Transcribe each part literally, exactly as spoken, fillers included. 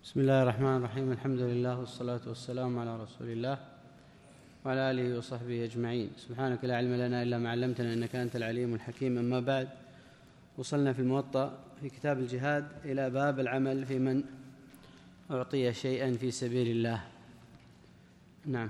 بسم الله الرحمن الرحيم. الحمد لله والصلاة والسلام على رسول الله وعلى آله وصحبه أجمعين. سبحانك لا علم لنا إلا ما علمتنا إنك أنت العليم الحكيم. أما بعد، وصلنا في الموطأ في كتاب الجهاد إلى باب العمل في من أعطي شيئا في سبيل الله. نعم.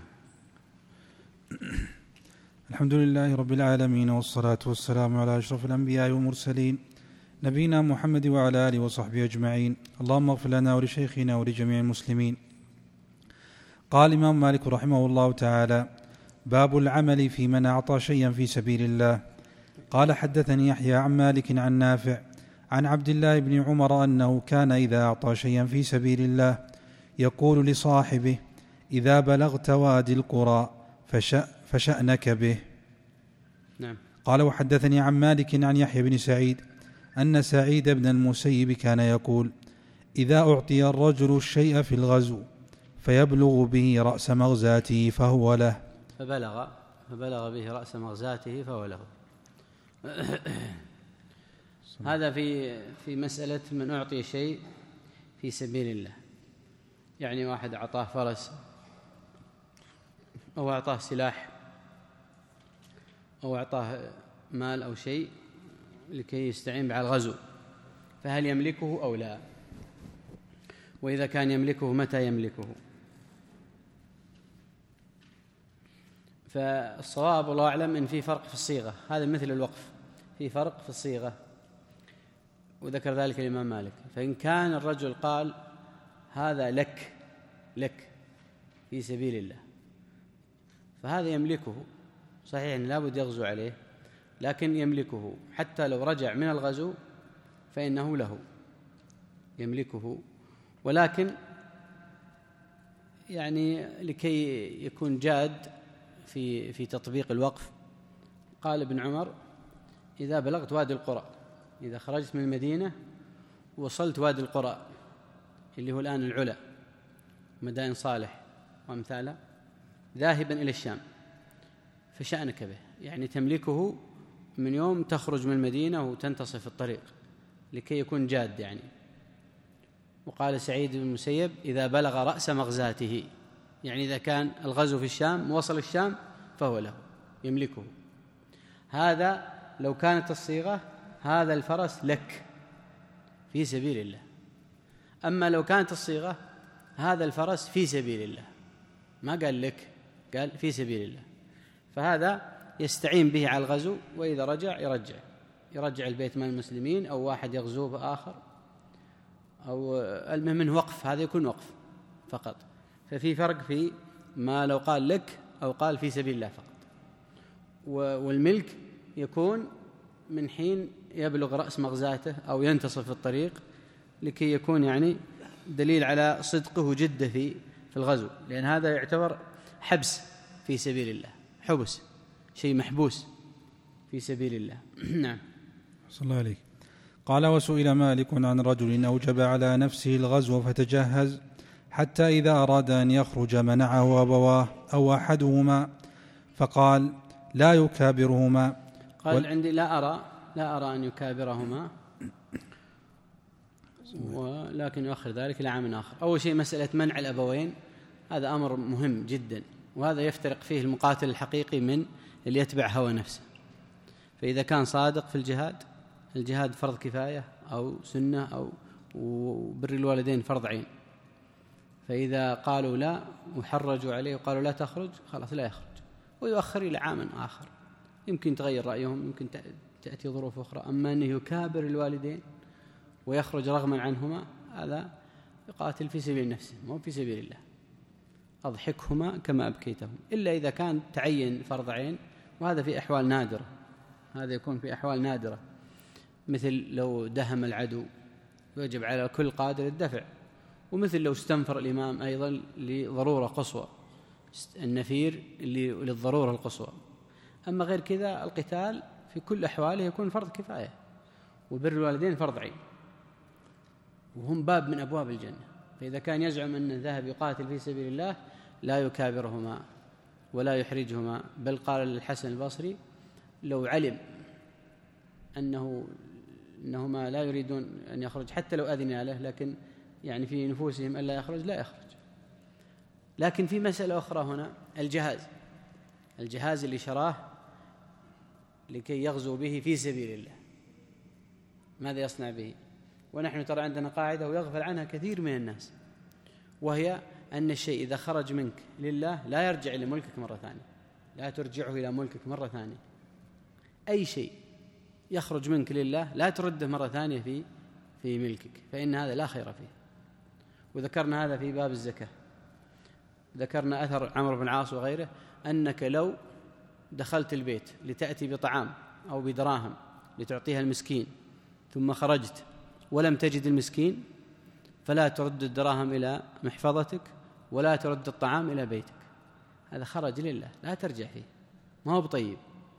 الحمد لله رب العالمين، والصلاة والسلام على أشرف الأنبياء والمرسلين نبينا محمد وعلى آله وصحبه أجمعين. اللهم اغفر لنا ولشيخنا ولجميع المسلمين. قال الإمام مالك رحمه الله تعالى: باب العمل في من أعطى شيئا في سبيل الله. قال: حدثني يحيى عن مالك عن نافع عن عبد الله بن عمر أنه كان إذا أعطى شيئا في سبيل الله يقول لصاحبه: إذا بلغت وادي القرى فشأ فشأنك به. نعم. قال: وحدثني عن مالك عن يحيى بن سعيد أن سعيد بن المسيب كان يقول: إذا أعطي الرجل الشيء في الغزو فيبلغ به رأس مغزاته فهو له. فبلغ فبلغ به رأس مغزاته فهو له. هذا في في مسألة من أعطي شيء في سبيل الله، يعني واحد أعطاه فرس أو أعطاه سلاح أو أعطاه مال أو شيء لكي يستعين على الغزو، فهل يملكه أو لا؟ وإذا كان يملكه متى يملكه؟ فالصواب والله أعلم إن في فرق في الصيغة، هذا مثل الوقف، في فرق في الصيغة، وذكر ذلك الإمام مالك. فإن كان الرجل قال هذا لك لك في سبيل الله فهذا يملكه، صحيح لا بد يغزو عليه، لكن يملكه حتى لو رجع من الغزو فإنه له، يملكه. ولكن يعني لكي يكون جاد في في تطبيق الوقف، قال ابن عمر: إذا بلغت وادي القرى، إذا خرجت من المدينة وصلت وادي القرى اللي هو الآن العلا، مدائن صالح وأمثالها، ذاهبا إلى الشام فشأنك به، يعني تملكه من يوم تخرج من المدينة وتنتصف الطريق، لكي يكون جاد يعني. وقال سعيد بن المسيب: إذا بلغ رأس مغزاته، يعني إذا كان الغزو في الشام وصل الشام فهو له، يملكه. هذا لو كانت الصيغة هذا الفرس لك في سبيل الله. أما لو كانت الصيغة هذا الفرس في سبيل الله، ما قال لك، قال في سبيل الله، فهذا يستعين به على الغزو، وإذا رجع يرجع يرجع البيت من المسلمين، أو واحد يغزوه بآخر، أو المهم منه وقف، هذا يكون وقف فقط. ففي فرق في ما لو قال لك أو قال في سبيل الله فقط. والملك يكون من حين يبلغ رأس مغزاته أو ينتصف الطريق، لكي يكون يعني دليل على صدقه وجده في في الغزو، لأن هذا يعتبر حبس في سبيل الله، حبس، شيء محبوس في سبيل الله. نعم. صلى الله عليه. قال: وسئل مالك عن رجل أوجب على نفسه الغزو فتجهز حتى إذا أراد أن يخرج منعه أبواه أو أحدهما، فقال: لا يكابرهما. قال: وال... عندي لا أرى لا أرى أن يكابرهما، ولكن يؤخر ذلك إلى عام آخر. أول شيء مسألة منع الأبوين، هذا أمر مهم جدا، وهذا يفترق فيه المقاتل الحقيقي من اللي يتبع هوى نفسه. فإذا كان صادق في الجهاد، الجهاد فرض كفاية أو سنة، أو وبر الوالدين فرض عين، فإذا قالوا لا وحرجوا عليه وقالوا لا تخرج، خلاص لا يخرج، ويؤخر إلى عام آخر، يمكن تغير رأيهم، يمكن تأتي ظروف أخرى. أما أنه يكابر الوالدين ويخرج رغما عنهما، هذا يقاتل في سبيل نفسه، مو في سبيل الله. أضحكهما كما أبكيتهم، إلا إذا كان تعين فرض عين، وهذا في أحوال نادرة، هذا يكون في أحوال نادرة، مثل لو دهم العدو يجب على كل قادر الدفع، ومثل لو استنفر الإمام أيضا لضرورة قصوى، النفير للضرورة القصوى. أما غير كذا القتال في كل أحواله يكون فرض كفاية، وبر الوالدين فرض عين، وهم باب من أبواب الجنة. فإذا كان يزعم أن ذهب يقاتل في سبيل الله لا يكابرهما ولا يحرجهما، بل قال للحسن البصري: لو علم أنه أنهما لا يريدون أن يخرج حتى لو أذن له، لكن يعني في نفوسهم ألا يخرج لا يخرج. لكن في مسألة أخرى هنا، الجهاز الجهاز اللي شراه لكي يغزو به في سبيل الله، ماذا يصنع به؟ ونحن ترى عندنا قاعدة ويغفل عنها كثير من الناس، وهي أن الشيء إذا خرج منك لله لا يرجع إلى ملكك مرة ثانية، لا ترجعه إلى ملكك مرة ثانية. أي شيء يخرج منك لله لا ترده مرة ثانية في في ملكك، فإن هذا لا خير فيه. وذكرنا هذا في باب الزكاة، ذكرنا أثر عمرو بن العاص وغيره، أنك لو دخلت البيت لتأتي بطعام أو بدراهم لتعطيها المسكين ثم خرجت ولم تجد المسكين، فلا ترد الدراهم إلى محفظتك ولا ترد الطعام إلى بيتك، هذا خرج لله لا ترجع فيه، ما هو بطيب.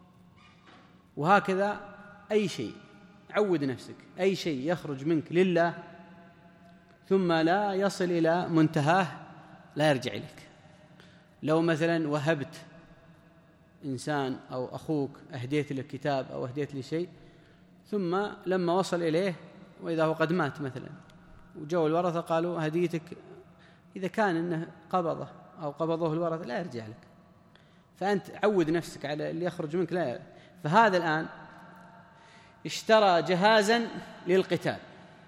وهكذا أي شيء، عود نفسك، أي شيء يخرج منك لله ثم لا يصل إلى منتهاه لا يرجع إليك. لو مثلا وهبت إنسان أو أخوك أهديت له كتاب أو أهديت له شيء، ثم لما وصل إليه وإذا هو قد مات مثلا، وجاءوا الورثة قالوا هديتك، إذا كان إنه قبضه أو قبضه الورثة لا يرجع لك، فأنت عود نفسك على اللي يخرج منك لا. فهذا الآن اشترى جهازا للقتال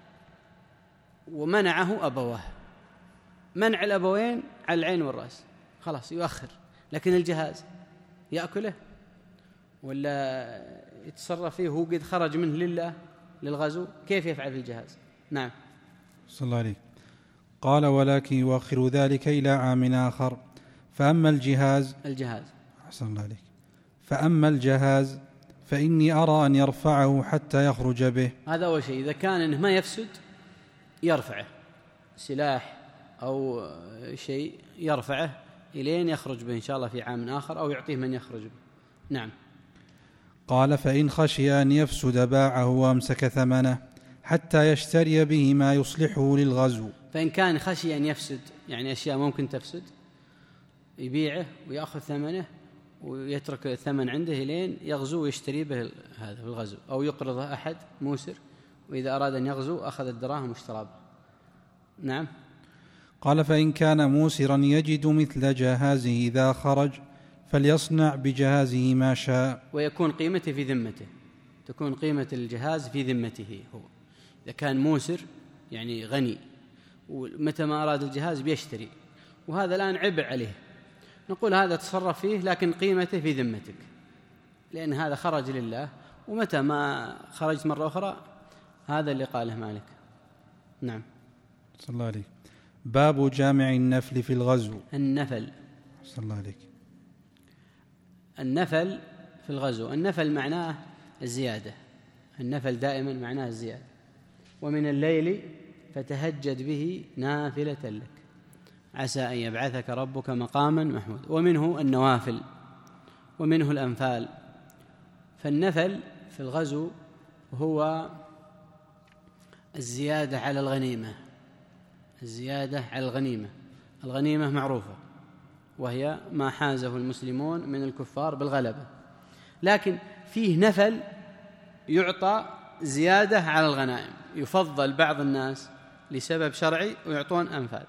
ومنعه أبواه، منع الأبوين على العين والرأس، خلاص يؤخر، لكن الجهاز يأكله ولا يتصرف فيه وهو قد خرج منه لله للغزو، كيف يفعل في الجهاز؟ نعم. صلى الله عليه. قال ولكن يؤخر ذلك إلى عام آخر. فأما الجهاز الجهاز أحسن الله عليك. فأما الجهاز فإني أرى أن يرفعه حتى يخرج به. هذا أول شيء، إذا كان إنه ما يفسد يرفعه، سلاح أو شيء يرفعه إلين يخرج به إن شاء الله في عام آخر، أو يعطيه من يخرج به. نعم. قال فإن خشي أن يفسد باعه وأمسك ثمنه حتى يشتري به ما يصلحه للغزو. فإن كان خشي أن يفسد، يعني أشياء ممكن تفسد، يبيعه ويأخذ ثمنه ويترك الثمن عنده لين يغزو ويشتري به هذا في الغزو، أو يقرضه أحد موسر وإذا أراد أن يغزو أخذ الدراهم واشترى به. نعم. قال فإن كان موسرا يجد مثل جهازه إذا خرج فليصنع بجهازه ما شاء، ويكون قيمته في ذمته، تكون قيمة الجهاز في ذمته هو. إذا كان موسر يعني غني ومتى ما أراد الجهاز بيشتري، وهذا الآن عبء عليه، نقول هذا تصرف فيه لكن قيمته في ذمتك، لأن هذا خرج لله، ومتى ما خرجت مرة أخرى هذا اللي قاله مالك. نعم. صلى الله عليك. باب جامع النفل في الغزو. النفل. صلى الله عليك. النفل في الغزو، النفل معناه الزيادة، النفل دائما معناه الزيادة. ومن الليل فتهجد به نافلة لك عسى أن يبعثك ربك مقاما محمود. ومنه النوافل ومنه الأنفال. فالنفل في الغزو هو الزيادة على الغنيمة، الزيادة على الغنيمة. الغنيمة معروفة وهي ما حازه المسلمون من الكفار بالغلبة، لكن فيه نفل يعطى زيادة على الغنائم، يفضل بعض الناس لسبب شرعي ويعطون أنفال.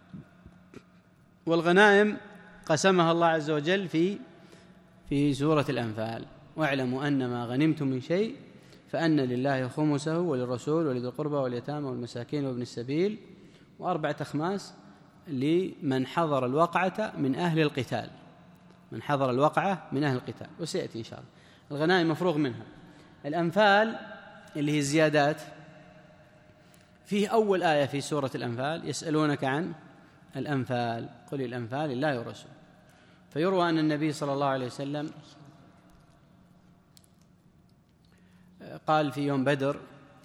والغنائم قسمها الله عز وجل في في سورة الأنفال: واعلموا أن ما غنمتم من شيء فأن لله خمسه وللرسول ولذي القربى واليتامى والمساكين وابن السبيل وأربعة أخماس لمن حضر الوقعة من أهل القتال، من حضر الوقعة من أهل القتال، وسيأتي إن شاء الله. الغنائم مفروغ منها. الأنفال اللي هي الزيادات، فيه أول آية في سورة الأنفال: يسألونك عن الأنفال قل الأنفال لله ورسوله. فيروى أن النبي صلى الله عليه وسلم قال في يوم بدر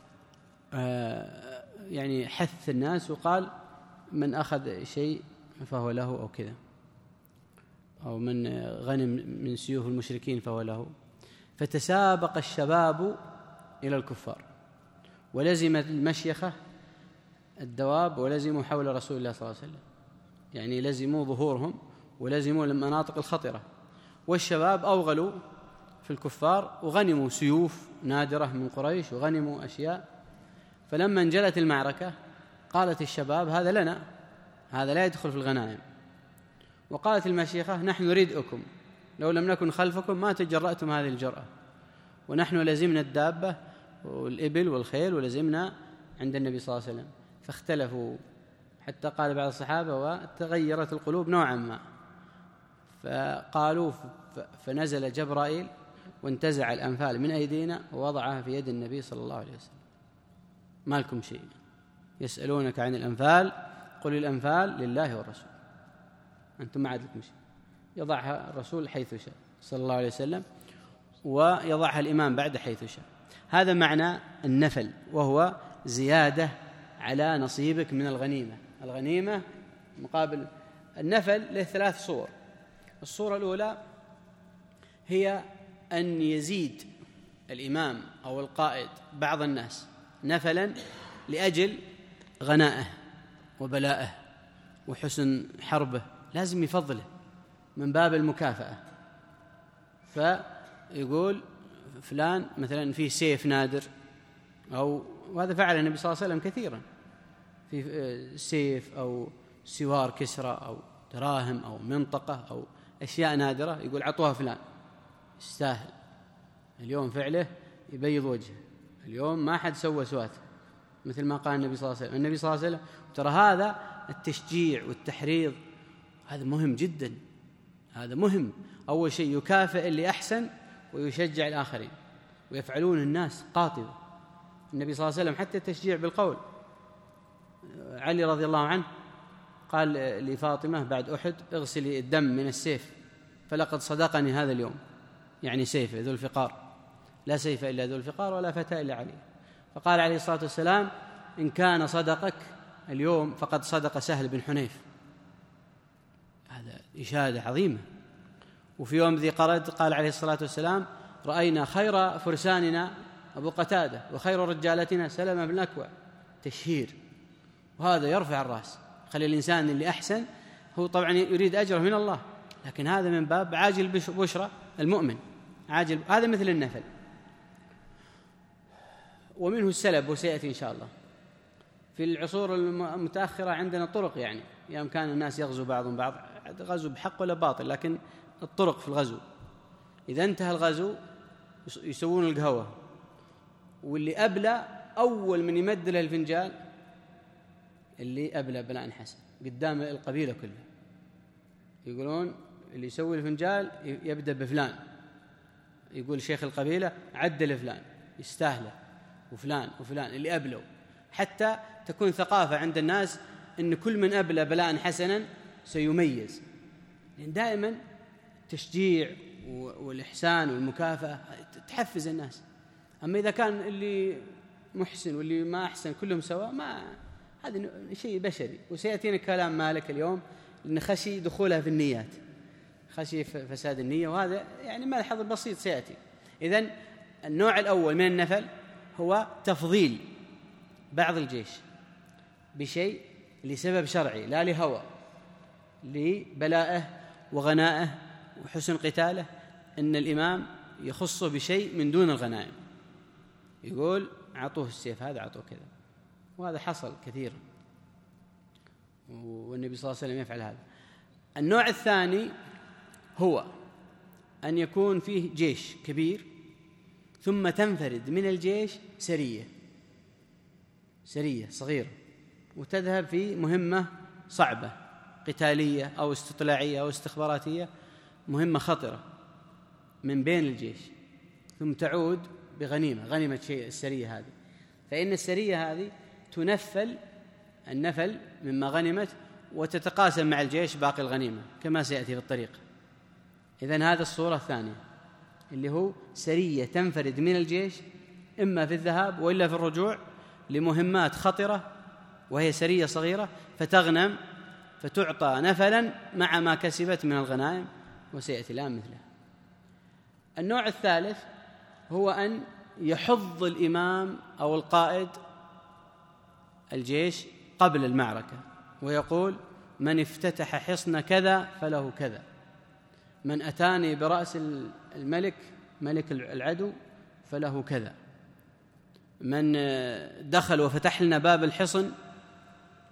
يعني حث الناس وقال: من أخذ شيء فهو له أو كذا، أو من غنم من سيوف المشركين فهو له. فتسابق الشباب إلى الكفار ولزم المشيخة الدواب ولزموا حول رسول الله صلى الله عليه وسلم، يعني لزموا ظهورهم ولزموا المناطق الخطرة. والشباب أوغلوا في الكفار وغنموا سيوف نادرة من قريش وغنموا أشياء. فلما انجلت المعركة قالت الشباب هذا لنا، هذا لا يدخل في الغنائم. وقالت المشيخة نحن ردءكم، لو لم نكن خلفكم ما تجرأتم هذه الجرأة، ونحن لزمنا الدابة والإبل والخيل ولزمنا عند النبي صلى الله عليه وسلم. فاختلفوا حتى قال بعض الصحابة وتغيرت القلوب نوعا ما، فقالوا فنزل جبرائيل وانتزع الأنفال من أيدينا ووضعها في يد النبي صلى الله عليه وسلم. ما لكم شيء، يسألونك عن الأنفال قل الأنفال لله والرسول، أنتم ما عاد لكم شيء. يضعها الرسول حيث شاء صلى الله عليه وسلم، ويضعها الإمام بعد حيث شاء. هذا معنى النفل، وهو زيادة على نصيبك من الغنيمة. الغنيمة مقابل النفل له ثلاث صور. الصورة الأولى هي أن يزيد الإمام أو القائد بعض الناس نفلا لأجل غنائه وبلائه وحسن حربه، لازم يفضله من باب المكافأة. فيقول فلان مثلا فيه سيف نادر، أو وهذا فعل النبي صلى الله عليه وسلم كثيرا، في سيف أو سوار كسرى أو دراهم أو منطقة أو أشياء نادرة، يقول عطوها فلان يستاهل، اليوم فعله يبيض وجهه، اليوم ما حد سوى سواته، مثل ما قال النبي صلى الله عليه وسلم. النبي صلى الله عليه وسلم ترى هذا التشجيع والتحريض هذا مهم جدا، هذا مهم. أول شيء يكافئ اللي أحسن ويشجع الآخرين، ويفعلون الناس قاطبة. النبي صلى الله عليه وسلم حتى التشجيع بالقول، علي رضي الله عنه قال لفاطمة بعد أحد اغسلي الدم من السيف فلقد صدقني هذا اليوم، يعني سيف ذو الفقار، لا سيف إلا ذو الفقار ولا فتى إلا عليه. فقال عليه الصلاة والسلام إن كان صدقك اليوم فقد صدق سهل بن حنيف. هذا إشادة عظيمة. وفي يوم ذي قرد قال عليه الصلاة والسلام رأينا خير فرساننا أبو قتادة وخير رجالتنا سلمة بن الأكوع. تشهير، وهذا يرفع الرأس، خلي الإنسان اللي أحسن هو طبعا يريد أجره من الله، لكن هذا من باب عاجل بشرى المؤمن، عاجل. هذا مثل النفل. ومنه السلب وسيأتي إن شاء الله. في العصور المتأخرة عندنا طرق، يعني يوم كان الناس يغزو بعضهم بعض، غزو بحق ولا باطل، لكن الطرق في الغزو إذا انتهى الغزو يسوون القهوة، واللي أبلى أول من يمد له الفنجال اللي أبلى بلاء حسن قدام القبيلة كلها، يقولون اللي يسوي الفنجال يبدأ بفلان، يقول شيخ القبيلة عدل فلان يستاهله، وفلان وفلان اللي أبلوا، حتى تكون ثقافة عند الناس أن كل من أبلى بلاء حسنا سيميز. لأن دائما التشجيع والإحسان والمكافأة تحفز الناس. أما إذا كان اللي محسن واللي ما أحسن كلهم سواء، ما هذا شيء بشري. وسيأتينا كلام مالك اليوم لأن خشي دخولها في النيات، خشي فساد النية، وهذا يعني ملحظ بسيط سيأتي. إذن النوع الأول من النفل هو تفضيل بعض الجيش بشيء لسبب شرعي لا لهوى، لبلائه وغنائه وحسن قتاله، إن الإمام يخصه بشيء من دون الغنائم، يقول عطوه السيف هذا عطوه كذا، وهذا حصل كثيرا، والنبي صلى الله عليه وسلم يفعل هذا. النوع الثاني هو أن يكون فيه جيش كبير ثم تنفرد من الجيش سرية سرية صغيرة وتذهب في مهمة صعبة قتالية أو استطلاعية أو استخباراتية، مهمة خطرة من بين الجيش، ثم تعود بغنيمة، غنيمة شيء السرية هذه. فإن السرية هذه تنفل النفل مما غنمت وتتقاسم مع الجيش باقي الغنيمة كما سيأتي في الطريق. إذن هذا الصورة الثانية اللي هو سرية تنفرد من الجيش إما في الذهاب وإلا في الرجوع لمهمات خطرة، وهي سرية صغيرة فتغنم فتعطى نفلا مع ما كسبت من الغنائم، وسيأتي الآن مثله. النوع الثالث هو أن يحض الإمام أو القائد الجيش قبل المعركة ويقول من افتتح حصن كذا فله كذا، من أتاني برأس الملك ملك العدو فله كذا، من دخل وفتح لنا باب الحصن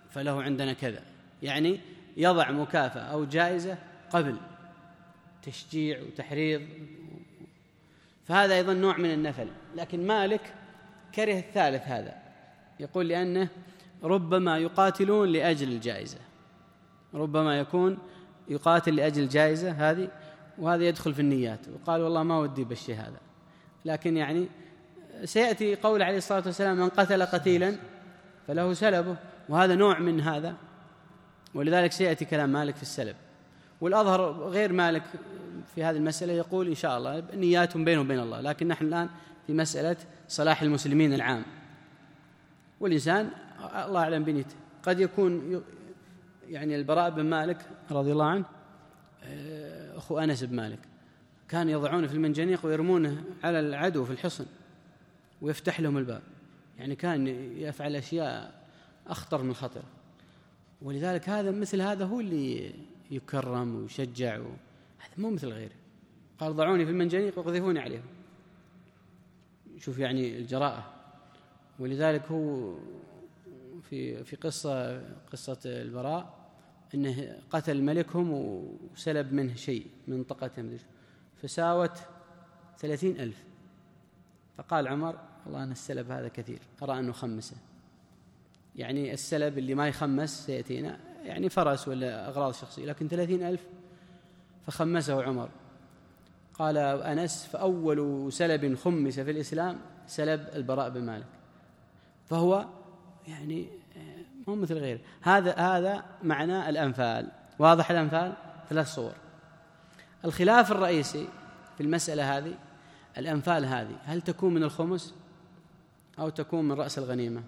فله عندنا كذا، يعني يضع مكافأة أو جائزة قبل تشجيع وتحريض، فهذا أيضا نوع من النفل. لكن مالك كره الثالث هذا، يقول لأنه ربما يقاتلون لأجل الجائزة، ربما يكون يقاتل لأجل الجائزة هذه، وهذا يدخل في النيات، وقال والله ما ودي بالشيء هذا. لكن يعني سيأتي قول عليه الصلاة والسلام من قتل قتيلا فله سلبه، وهذا نوع من هذا، ولذلك سيأتي كلام مالك في السلب. والأظهر غير مالك في هذه المسألة يقول إن شاء الله نياتهم بينه وبين الله، لكن نحن الآن في مسألة صلاح المسلمين العام، والإنسان الله أعلم بنيته. قد يكون يعني البراء بن مالك رضي الله عنه أخو أنس بن مالك كان يضعونه في المنجنيق ويرمونه على العدو في الحصن ويفتح لهم الباب، يعني كان يفعل أشياء أخطر من خطر. ولذلك هذا مثل هذا هو اللي يكرم ويشجع، هذا مو مثل غيره. قال ضعوني في المنجنيق وقذفوني عليهم. شوف يعني الجراءة. ولذلك هو في في قصة قصة البراء أنه قتل ملكهم وسلب منه شيء من طاقتهم فساوت ثلاثين ألف، فقال عمر والله أن السلب هذا كثير، أرى أنه خمسه. يعني السلب اللي ما يخمس سيأتينا يعني فرس ولا أغراض شخصية، لكن ثلاثين ألف فخمسه عمر. قال أنس فأول سلب خمس في الإسلام سلب البراء بن مالك، فهو يعني مو مثل غيره. هذا هذا معنى الأنفال. واضح الأنفال ثلاث صور. الخلاف الرئيسي في المسألة هذه الأنفال هذه هل تكون من الخمس أو تكون من رأس الغنيمة؟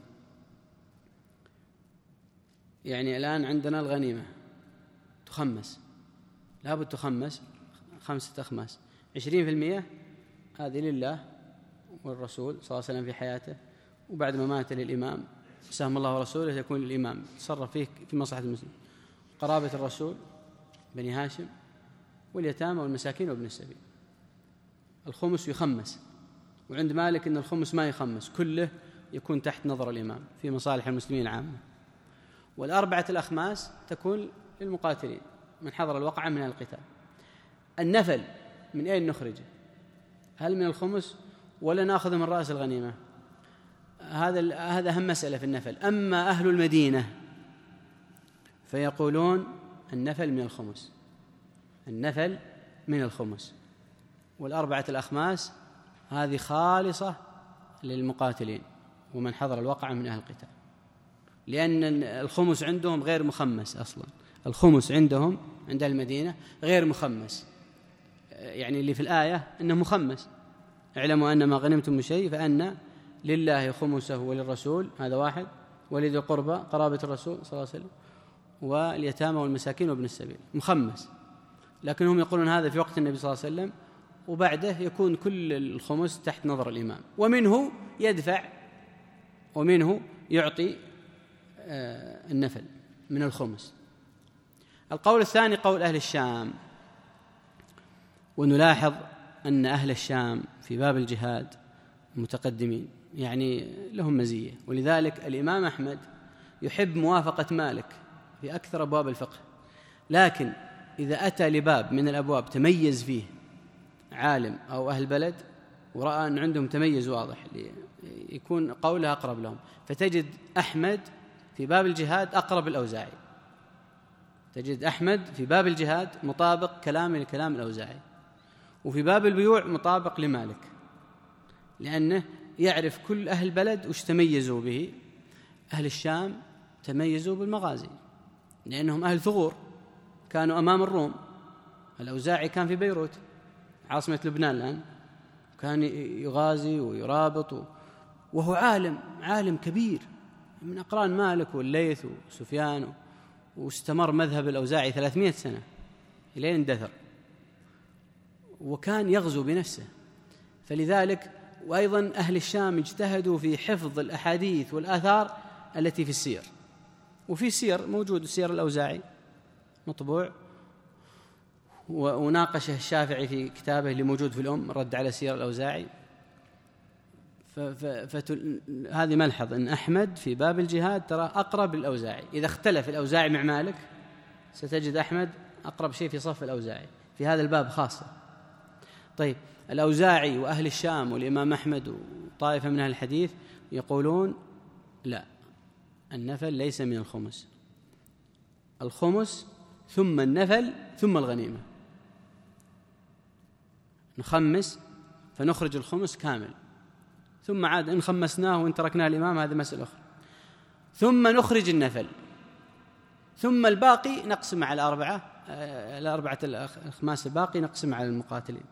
يعني الآن عندنا الغنيمة تخمس، لابد تخمس خمسة أخماس، عشرين في المئة هذه لله والرسول صلى الله عليه وسلم في حياته، وبعد ما مات للإمام سهم الله ورسوله يكون للإمام تصرف فيه في مصلحة المسلم، قرابة الرسول بني هاشم واليتامى والمساكين وابن السبيل. الخمس يخمس، وعند مالك أن الخمس ما يخمس، كله يكون تحت نظر الإمام في مصالح المسلمين العامة. والأربعة الأخماس تكون للمقاتلين من حضر الوقعة من القتال. النفل من أين نخرجه؟ هل من الخمس ولا نأخذ من رأس الغنيمة؟ هذا هذا أهم مسألة في النفل. أما أهل المدينة فيقولون النفل من الخمس، النفل من الخمس، والأربعة الأخماس هذه خالصة للمقاتلين ومن حضر الوقعة من أهل القتال، لأن الخمس عندهم غير مخمس أصلا. الخمس عندهم عند المدينة غير مخمس، يعني اللي في الآية أنه مخمس، اعلموا أن ما غنمتم من شيء فأن لله خمسه وللرسول، هذا واحد، ولذي القربى قرابة الرسول صلى الله عليه وسلم، واليتامى والمساكين وابن السبيل، مخمس. لكنهم يقولون هذا في وقت النبي صلى الله عليه وسلم، وبعده يكون كل الخمس تحت نظر الإمام، ومنه يدفع ومنه يعطي النفل من الخمس. القول الثاني قول أهل الشام، ونلاحظ أن أهل الشام في باب الجهاد متقدمين، يعني لهم مزية، ولذلك الإمام أحمد يحب موافقة مالك في أكثر أبواب الفقه. لكن إذا أتى لباب من الأبواب تميز فيه عالم أو أهل بلد ورأى أن عندهم تميز واضح يكون قوله أقرب لهم، فتجد أحمد في باب الجهاد أقرب الأوزاعي، تجد أحمد في باب الجهاد مطابق كلام لكلام الأوزاعي، وفي باب البيوع مطابق لمالك، لأنه يعرف كل أهل البلد وش تميزوا به. أهل الشام تميزوا بالمغازي لأنهم أهل ثغور، كانوا أمام الروم. الأوزاعي كان في بيروت عاصمة لبنان الآن، كان يغازي ويرابط، وهو عالم عالم كبير من أقران مالك والليث وسفيان، واستمر مذهب الأوزاعي ثلاثمائة سنة إلى أن اندثر، وكان يغزو بنفسه. فلذلك وأيضا أهل الشام اجتهدوا في حفظ الأحاديث والآثار التي في السير، وفي سير موجود سير الأوزاعي مطبوع، وناقشه الشافعي في كتابه اللي موجود في الأم رد على سير الأوزاعي. فهذه ملحظ أن أحمد في باب الجهاد ترى أقرب للأوزاعي. إذا اختلف الأوزاعي مع مالك ستجد أحمد أقرب شيء في صف الأوزاعي في هذا الباب خاصة. طيب الأوزاعي وأهل الشام والإمام أحمد وطائفة من أهل الحديث يقولون لا، النفل ليس من الخمس، الخمس ثم النفل ثم الغنيمة، نخمس فنخرج الخمس كامل، ثم عاد إن خمسناه وإن تركناه الإمام هذا مسألة أخرى، ثم نخرج النفل، ثم الباقي نقسم على الأربعة الأربعة الأخماس الباقي نقسم على المقاتلين.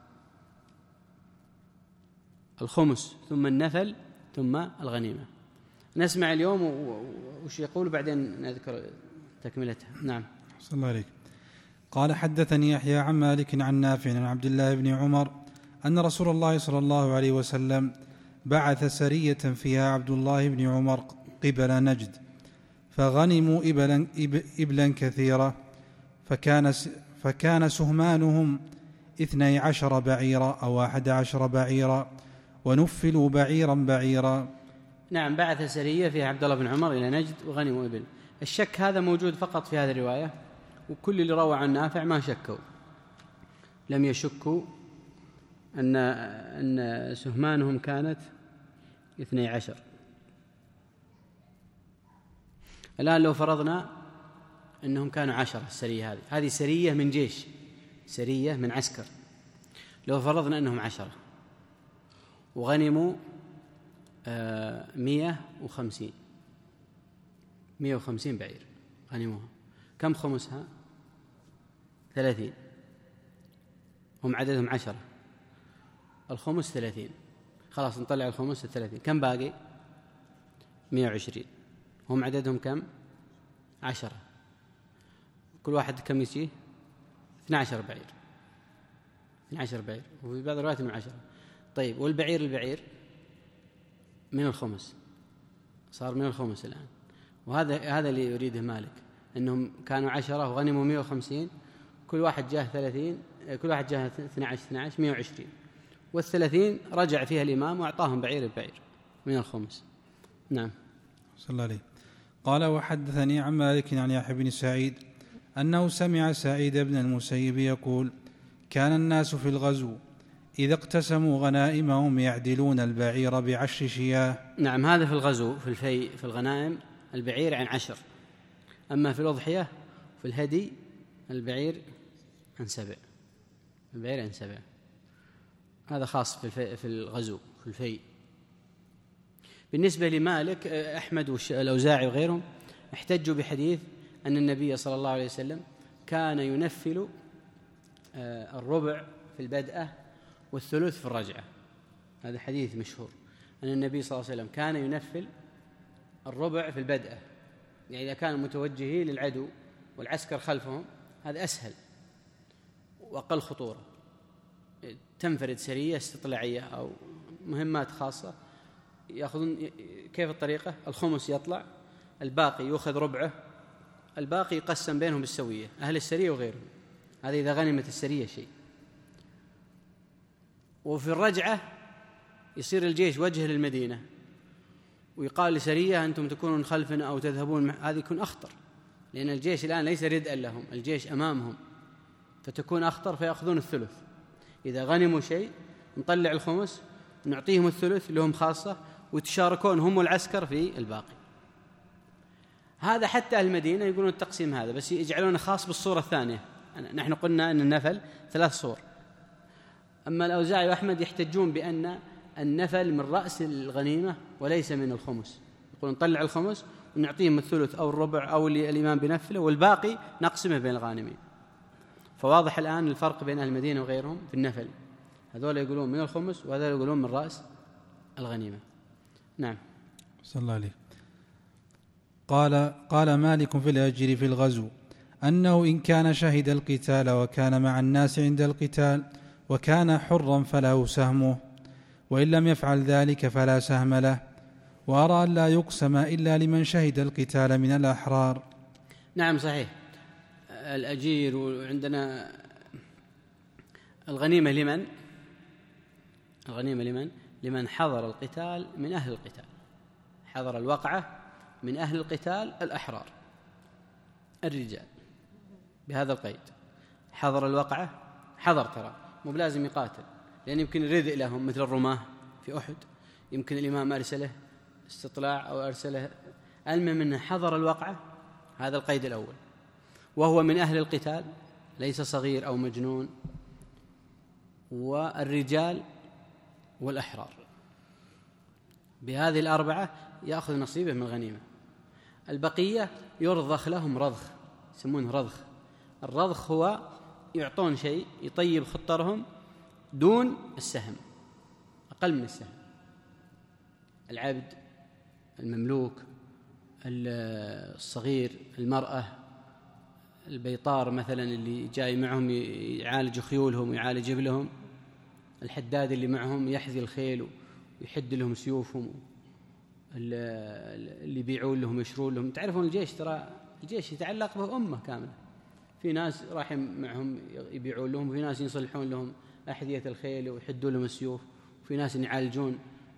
الخمس ثم النفل ثم الغنيمة. نسمع اليوم وش يقول بعدين نذكر تكملتها. نعم. صلى الله عليك. قال حدثني يحيى عن مالك عن نافع عن عبد الله بن عمر أن رسول الله صلى الله عليه وسلم بعث سرية فيها عبد الله بن عمر قبل نجد، فغنموا إبلا, إبلا كثيرة، فكان, فكان سهمانهم اثني عشر بعيرا أو أحد عشر بعيرا، ونفلوا بعيرا بعيرا. نعم، بعث سرية فيها عبد الله بن عمر إلى نجد وغنموا إبل. الشك هذا موجود فقط في هذه الرواية، وكل اللي روى عن نافع ما شكوا، لم يشكوا أن أن سهمانهم كانت اثني عشر. الآن لو فرضنا أنهم كانوا عشرة، السرية هذه هذه سرية من جيش، سرية من عسكر، لو فرضنا أنهم عشرة وغنموا آه مية وخمسين مية وخمسين بعير غنموها، كم خمسها؟ ثلاثين، هم عددهم عشرة، الخمس ثلاثين، خلاص نطلع الخمس الثلاثين، كم باقي؟ مية وعشرين، هم عددهم كم؟ عشرة، كل واحد كم يجيه؟ اثنى عشر بعير، اثنى عشر بعير، وفي بعض الروايات من عشرة. طيب والبعير البعير من الخمس، صار من الخمس الآن، وهذا هذا اللي يريده مالك، أنهم كانوا عشرة وغنموا مية وخمسين، كل واحد جاه ثلاثين، كل واحد جاه اثنى عشر اثنى عشر مية وعشرين، والثلاثين رجع فيها الإمام وأعطاهم بعير البعير من الخمس. نعم. صلى الله عليه. قال وحدثني عن مالك عن يحيى بن سعيد أنه سمع سعيد بن المسيب يقول كان الناس في الغزو إذا اقتسموا غنائمهم يعدلون البعير بعشر شياه. نعم، هذا في الغزو، في الفيء في الغنائم البعير عن عشر، أما في الأضحية في الهدي البعير عن سبع، البعير عن سبع، هذا خاص في, الفي في الغزو في الفيء. بالنسبة لمالك أحمد والأوزاعي وغيرهم احتجوا بحديث أن النبي صلى الله عليه وسلم كان ينفل الربع في البدءة والثلث في الرجعة، هذا حديث مشهور أن النبي صلى الله عليه وسلم كان ينفل الربع في البدءة، يعني إذا كانوا متوجهين للعدو والعسكر خلفهم هذا أسهل وأقل خطورة، تنفرد سرية استطلاعية أو مهمات خاصة، يأخذون كيف الطريقة؟ الخمس يطلع، الباقي يأخذ ربعه، الباقي يقسم بينهم بالسوية، أهل السرية وغيرهم، هذا إذا غنمت السرية شيء. وفي الرجعة يصير الجيش وجه للمدينة ويقال لسرية أنتم تكونون خلفنا أو تذهبون، هذا يكون أخطر، لأن الجيش الآن ليس ردءا لهم، الجيش أمامهم، فتكون أخطر فيأخذون الثلث. إذا غنموا شيء نطلع الخمس نعطيهم الثلث لهم خاصة ويتشاركون هم والعسكر في الباقي. هذا حتى أهل المدينة يقولون التقسيم هذا، بس يجعلونه خاص بالصورة الثانية. نحن قلنا أن النفل ثلاث صور، أما الأوزاعي وأحمد يحتجون بأن النفل من رأس الغنيمة وليس من الخمس، يقولون نطلع الخمس ونعطيهم الثلث أو الربع أو اللي الإمام بنفله والباقي نقسمه بين الغانمين. فواضح الآن الفرق بين أهل المدينة وغيرهم في النفل، هذول يقولون من الخمس وهذول يقولون من رأس الغنيمة. نعم. صلى الله عليه. قال قال مالك في الأجر في الغزو أنه إن كان شهد القتال وكان مع الناس عند القتال وكان حرا فله سهمه، وإن لم يفعل ذلك فلا سهم له، وأرى أن لا يقسم إلا لمن شهد القتال من الأحرار. نعم صحيح، الأجير وعندنا الغنيمة لمن؟ الغنيمة لمن؟ لمن حضر القتال من أهل القتال، حضر الوقعة من أهل القتال الأحرار الرجال، بهذا القيد. حضر الوقعة، حضر ترى مو بلازم يقاتل، لأن يمكن يرد لهم مثل الرماة في أحد، يمكن الإمام أرسله استطلاع أو أرسله، المهم أنه حضر الوقعة، هذا القيد الأول، وهو من أهل القتال ليس صغير أو مجنون، والرجال والأحرار. بهذه الأربعة يأخذ نصيبه من الغنيمة. البقية يرضخ لهم رضخ، يسمونه رضخ. الرضخ هو يعطون شيء يطيب خطرهم دون السهم، أقل من السهم. العبد، المملوك، الصغير، المرأة، البيطار مثلا اللي جاي معهم يعالج خيولهم ويعالج إبلهم، الحداد اللي معهم يحذي الخيل ويحد لهم سيوفهم، اللي يبيعون لهم يشرون لهم. تعرفون الجيش ترى الجيش يتعلق به أمة كاملة، في ناس راح معهم يبيعون لهم، وفي ناس يصلحون لهم أحذية الخيل ويحدون لهم السيوف، وفي ناس يعالجون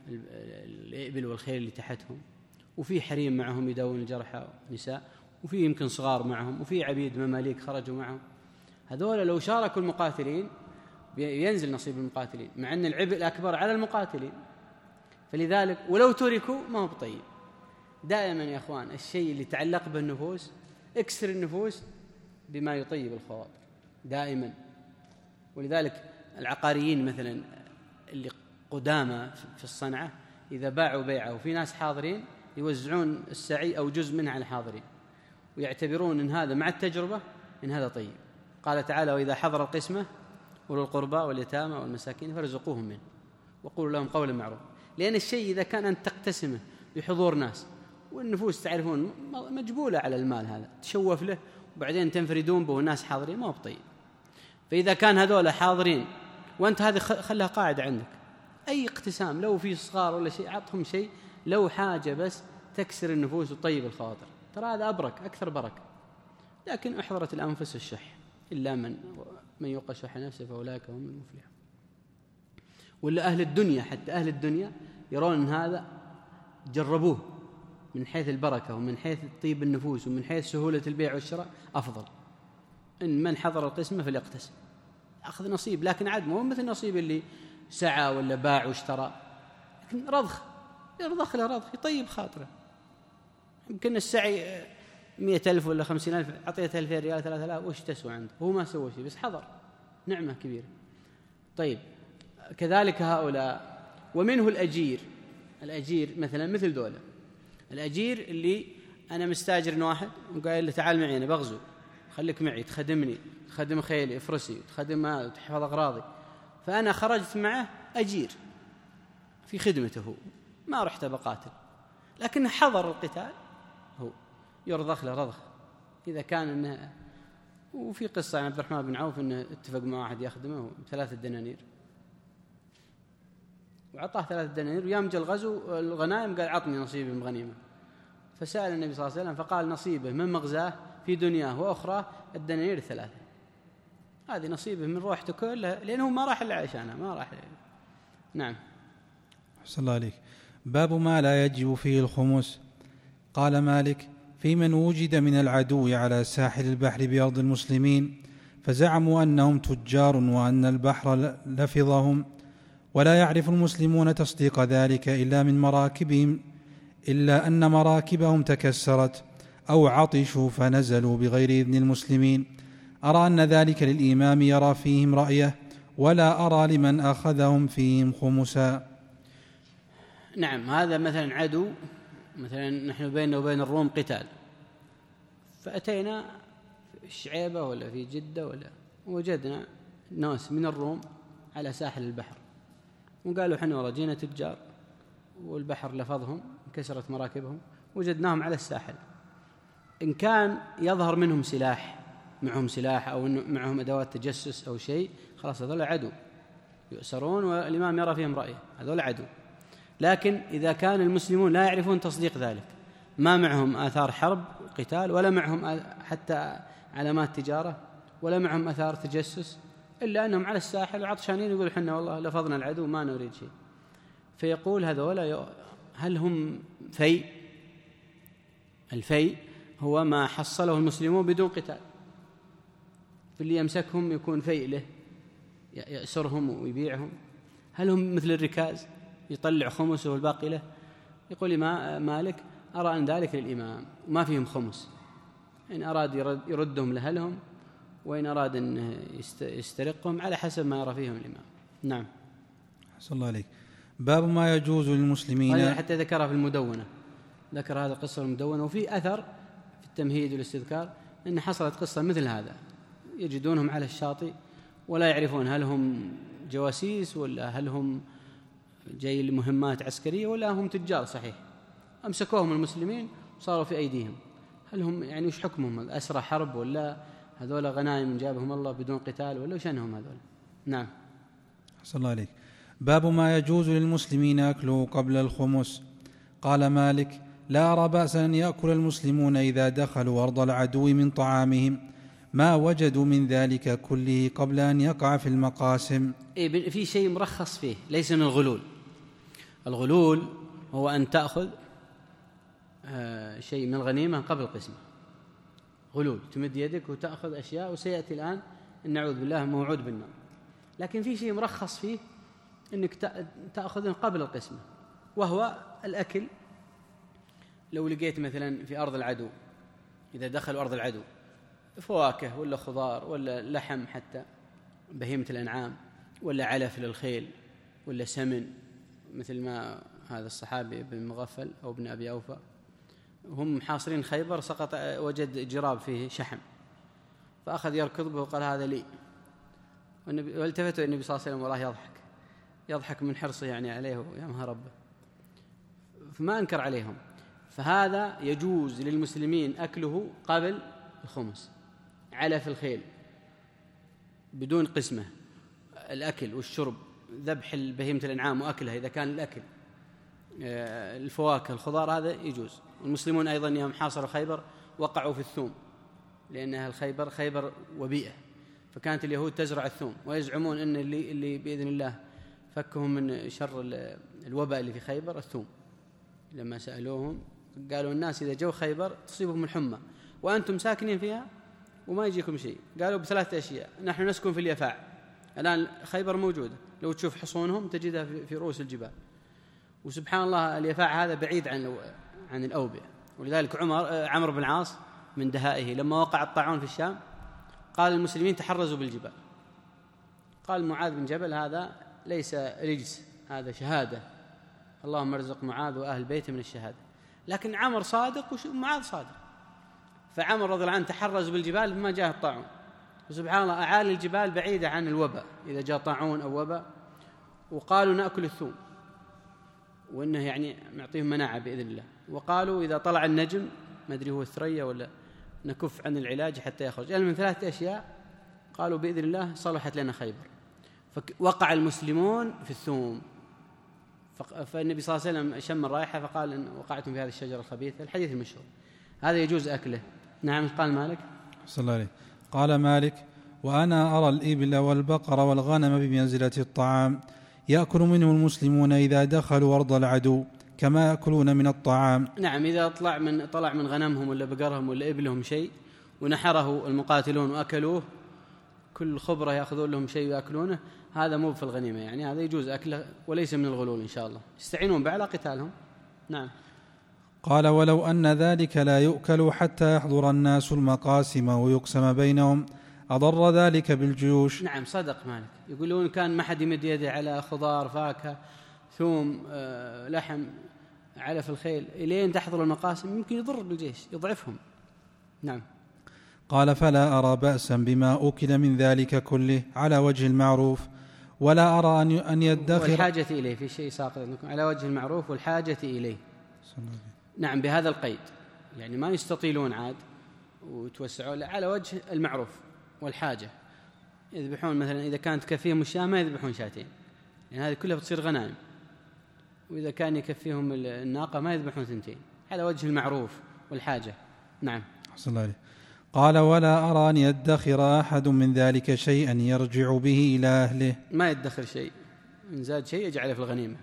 الإبل والخيل اللي تحتهم، وفي حريم معهم يداوون الجرحى نساء، وفي يمكن صغار معهم، وفي عبيد مماليك خرجوا معهم. هذول لو شاركوا المقاتلين ينزل نصيب المقاتلين، مع أن العبء الأكبر على المقاتلين. فلذلك ولو تركوا ما هو بطيب. دائما يا أخوان الشيء اللي يتعلق بالنفوس اكسر النفوس بما يطيب الخواطر دائما. ولذلك العقاريين مثلا اللي قدامى في الصنعة إذا باعوا بيعه وفي ناس حاضرين يوزعون السعي أو جزء منها على الحاضرين، ويعتبرون إن هذا مع التجربة إن هذا طيب. قال تعالى: وإذا حضر القسمة أولو القربى واليتامى والمساكين فارزقوهم منه وقولوا لهم قولا معروفا. لأن الشيء إذا كان أن تقتسمه بحضور ناس، والنفوس تعرفون مجبولة على المال هذا، تشوف له وبعدين تنفردون به والناس حاضرين، ما هو بطيب. فإذا كان هذول حاضرين وأنت هذه خلها قاعدة عندك، أي اقتسام لو في صغار ولا شيء عطهم شيء، لو حاجة بس تكسر النفوس وتطيب الخواطر، ترى هذا أبرك أكثر بركة. لكن أحضرت الأنفس الشح، إلا من من يوق شح نفسه فأولئك هم المفلحون. ولا أهل الدنيا، حتى أهل الدنيا يرون أن هذا جربوه من حيث البركة ومن حيث طيب النفوس ومن حيث سهولة البيع والشراء أفضل. إن من حضر القسمة فليقتسم، أخذ نصيب، لكن عاد مو مثل نصيب اللي سعى ولا باع واشترى، لكن رضخ، يرضخ له رضخ يطيب خاطره. يمكن السعي مئة ألف ولا خمسين ألف، عطيته ألفين ريال ثلاثة آلاف، وش تسوى عنده؟ هو ما سوى شيء بس حضر، نعمة كبيرة. طيب كذلك هؤلاء. ومنه الأجير. الأجير مثلا مثل دولة، الأجير اللي أنا مستاجر واحد وقال له تعال معي أنا بغزو، خليك معي تخدمني، تخدم خيلي فرسي، تخدم ما تحفظ أغراضي، فأنا خرجت معه أجير في خدمته، ما رحت بقاتل، لكن حضر القتال هو يرضخ له رضخ إذا كان إنه. وفي قصة عن عبد الرحمن بن عوف إنه اتفق مع واحد يخدمه ثلاثة دنانير، وعطاه ثلاثة دنانير، ويوم جاء الغزو الغنائم قال عطني نصيبي من الغنيمة. فسأل النبي صلى الله عليه وسلم فقال نصيبه من مغزاه في دنياه وأخرى الدنانير الثلاثة، هذه نصيبه من روحته كلها، لأنه ما راح إلا عشانها، ما راح. نعم. أحسن الله عليك. باب ما لا يجب فيه الخمس. قال مالك: في من وجد من العدو على ساحل البحر بأرض المسلمين فزعموا أنهم تجار وأن البحر لفظهم، ولا يعرف المسلمون تصديق ذلك إلا من مراكبهم، إلا أن مراكبهم تكسرت أو عطشوا فنزلوا بغير إذن المسلمين. أرى أن ذلك للإمام يرى فيهم رأيه، ولا أرى لمن أخذهم فيهم خمسا. نعم. هذا مثلا عدو، مثلا نحن بيننا وبين الروم قتال، فأتينا في الشعيبة ولا في جدة ولا وجدنا ناس من الروم على ساحل البحر، وقالوا حنا رجينا تجار والبحر لفظهم انكسرت مراكبهم، وجدناهم على الساحل. إن كان يظهر منهم سلاح، معهم سلاح أو معهم أدوات تجسس أو شيء، خلاص هذول عدو يؤسرون، والإمام يرى فيهم رأيه، هذول عدو. لكن إذا كان المسلمون لا يعرفون تصديق ذلك، ما معهم آثار حرب قتال، ولا معهم حتى علامات تجارة، ولا معهم آثار تجسس، إلا أنهم على الساحل وعطشانين يقول حنا والله لفظنا العدو ما نريد شيء، فيقول هذولا هل هم في؟ الفي هو ما حصله المسلمون بدون قتال، فاللي يمسكهم يكون في له، يأسرهم ويبيعهم. هل هم مثل الركاز يطلع خمسه والباقي له؟ يقول لي مالك أرى أن ذلك للإمام ما فيهم خمس، إن أراد يردهم لأهلهم، وإن أراد أن يسترقهم على حسب ما يرى فيهم الإمام. نعم. أحسن الله عليك. باب ما يجوز للمسلمين، حتى ذكرها في المدونة، ذكر هذا القصة المدونة. وفي أثر في التمهيد والاستذكار أن حصلت قصة مثل هذا، يجدونهم على الشاطئ ولا يعرفون هل هم جواسيس ولا هل هم جاي لمهمات عسكرية ولا هم تجار صحيح. أمسكوهم المسلمين وصاروا في أيديهم. هل هم يعني وش حكمهم؟ أسرى حرب ولا هذول غنائم جابهم الله بدون قتال ولا وشأنهم هذول؟ نعم. أحسن الله عليك. باب ما يجوز للمسلمين أكله قبل الخمس. قال مالك: لا أرى بأسا أن يأكل المسلمون إذا دخلوا أرض العدو من طعامهم ما وجدوا من ذلك كله قبل أن يقع في المقاسم. إيه، في شيء مرخص فيه، ليس من الغلول. الغلول هو أن تأخذ آه شيء من الغنيمة قبل القسمة، غلول، تمد يدك وتأخذ أشياء، وسيأتي الآن نعوذ بالله موعود بالنار. لكن في شيء مرخص فيه أنك تأخذ قبل القسمة، وهو الأكل. لو لقيت مثلا في أرض العدو، إذا دخلوا أرض العدو فواكه ولا خضار ولا لحم، حتى بهيمة الأنعام، ولا علف للخيل، ولا سمن، مثل ما هذا الصحابي ابن مغفل أو ابن أبي أوفى هم حاصرين خيبر، سقط وجد جراب فيه شحم فأخذ يركض به وقال هذا لي. والتفتوا النبي صلى الله عليه وسلم وراه يضحك يضحك من حرصه يعني عليه ويمها ربه، فما أنكر عليهم. فهذا يجوز للمسلمين أكله قبل الخمس. علف الخيل بدون قسمة، الأكل والشرب، ذبح بهيمة الأنعام وأكلها إذا كان الأكل، الفواكه الخضار، هذا يجوز. والمسلمون أيضا يوم حاصروا خيبر وقعوا في الثوم، لأنها الخيبر خيبر وبيئة، فكانت اليهود تزرع الثوم، ويزعمون أن اللي, اللي بإذن الله فكهم من شر الوباء اللي في خيبر الثوم. لما سألوهم قالوا الناس إذا جو خيبر تصيبهم الحمى وأنتم ساكنين فيها وما يجيكم شيء. قالوا بثلاثة أشياء: نحن نسكن في اليفاع، الآن خيبر موجودة، لو تشوف حصونهم تجدها في رؤوس الجبال، وسبحان الله اليفاع هذا بعيد عن عن الأوبئة. ولذلك عمر عمرو بن العاص من دهائه لما وقع الطاعون في الشام قال المسلمين تحرزوا بالجبال. قال معاذ بن جبل هذا ليس رجس، هذا شهادة، اللهم ارزق معاذ وأهل بيته من الشهادة. لكن عمر صادق ومعاذ صادق، فعمر رضي الله عنه تحرز بالجبال بما جاء الطاعون، وسبحان الله أعالي الجبال بعيدة عن الوباء إذا جاء طاعون أو وباء. وقالوا نأكل الثوم، وإنه يعني معطيهم مناعة بإذن الله. وقالوا إذا طلع النجم ما أدري هو الثريا ولا، نكف عن العلاج حتى يخرج. يعني من ثلاثة أشياء قالوا بإذن الله صلحت لنا خيبر. فوقع المسلمون في الثوم، فالنبي صلى الله عليه وسلم شم الرائحة فقال إن وقعتم في هذه الشجرة الخبيثة، الحديث المشهور هذا يجوز أكله. نعم. قال مالك صلى الله عليه. قال مالك: وأنا أرى الإبل والبقر والغنم بمنزلة الطعام، يأكل منه المسلمون إذا دخلوا أرض العدو كما يأكلون من الطعام. نعم، إذا طلع من طلع من غنمهم ولا بقرهم ولا إبلهم شيء ونحره المقاتلون وأكلوه، كل خبرة يأخذون لهم شيء ويأكلونه، هذا مو في الغنيمة، يعني هذا يجوز أكله وليس من الغلول إن شاء الله، يستعينون على قتالهم. نعم. قال: ولو أن ذلك لا يؤكل حتى يحضر الناس المقاسم ويقسم بينهم أضر ذلك بالجيوش. نعم، صدق مالك. يقولون كان ما حد يمد يده على خضار، فاكهة، ثوم، آه، لحم، علف الخيل إلين تحضر المقاسم، يمكن يضر بالجيش يضعفهم. نعم. قال: فلا أرى بأسا بما أكل من ذلك كله على وجه المعروف، ولا أرى أن يدخر، والحاجة إليه، في شيء ساقط على وجه المعروف والحاجة إليه. نعم، بهذا القيد، يعني ما يستطيلون عاد وتوسعوا، على وجه المعروف والحاجة. يذبحون مثلا إذا كانت تكفيهم الشاة ما يذبحون شاتين، يعني هذه كلها بتصير غنائم. وإذا كان يكفيهم الناقة ما يذبحون ثنتين، على وجه المعروف والحاجة. نعم. حسن الله عليه. قال: ولا أرى أن يدخر أحد من ذلك شيئا يرجع به إلى أهله. ما يدخر شيء، إن زاد شيء يجعله في الغنيمة.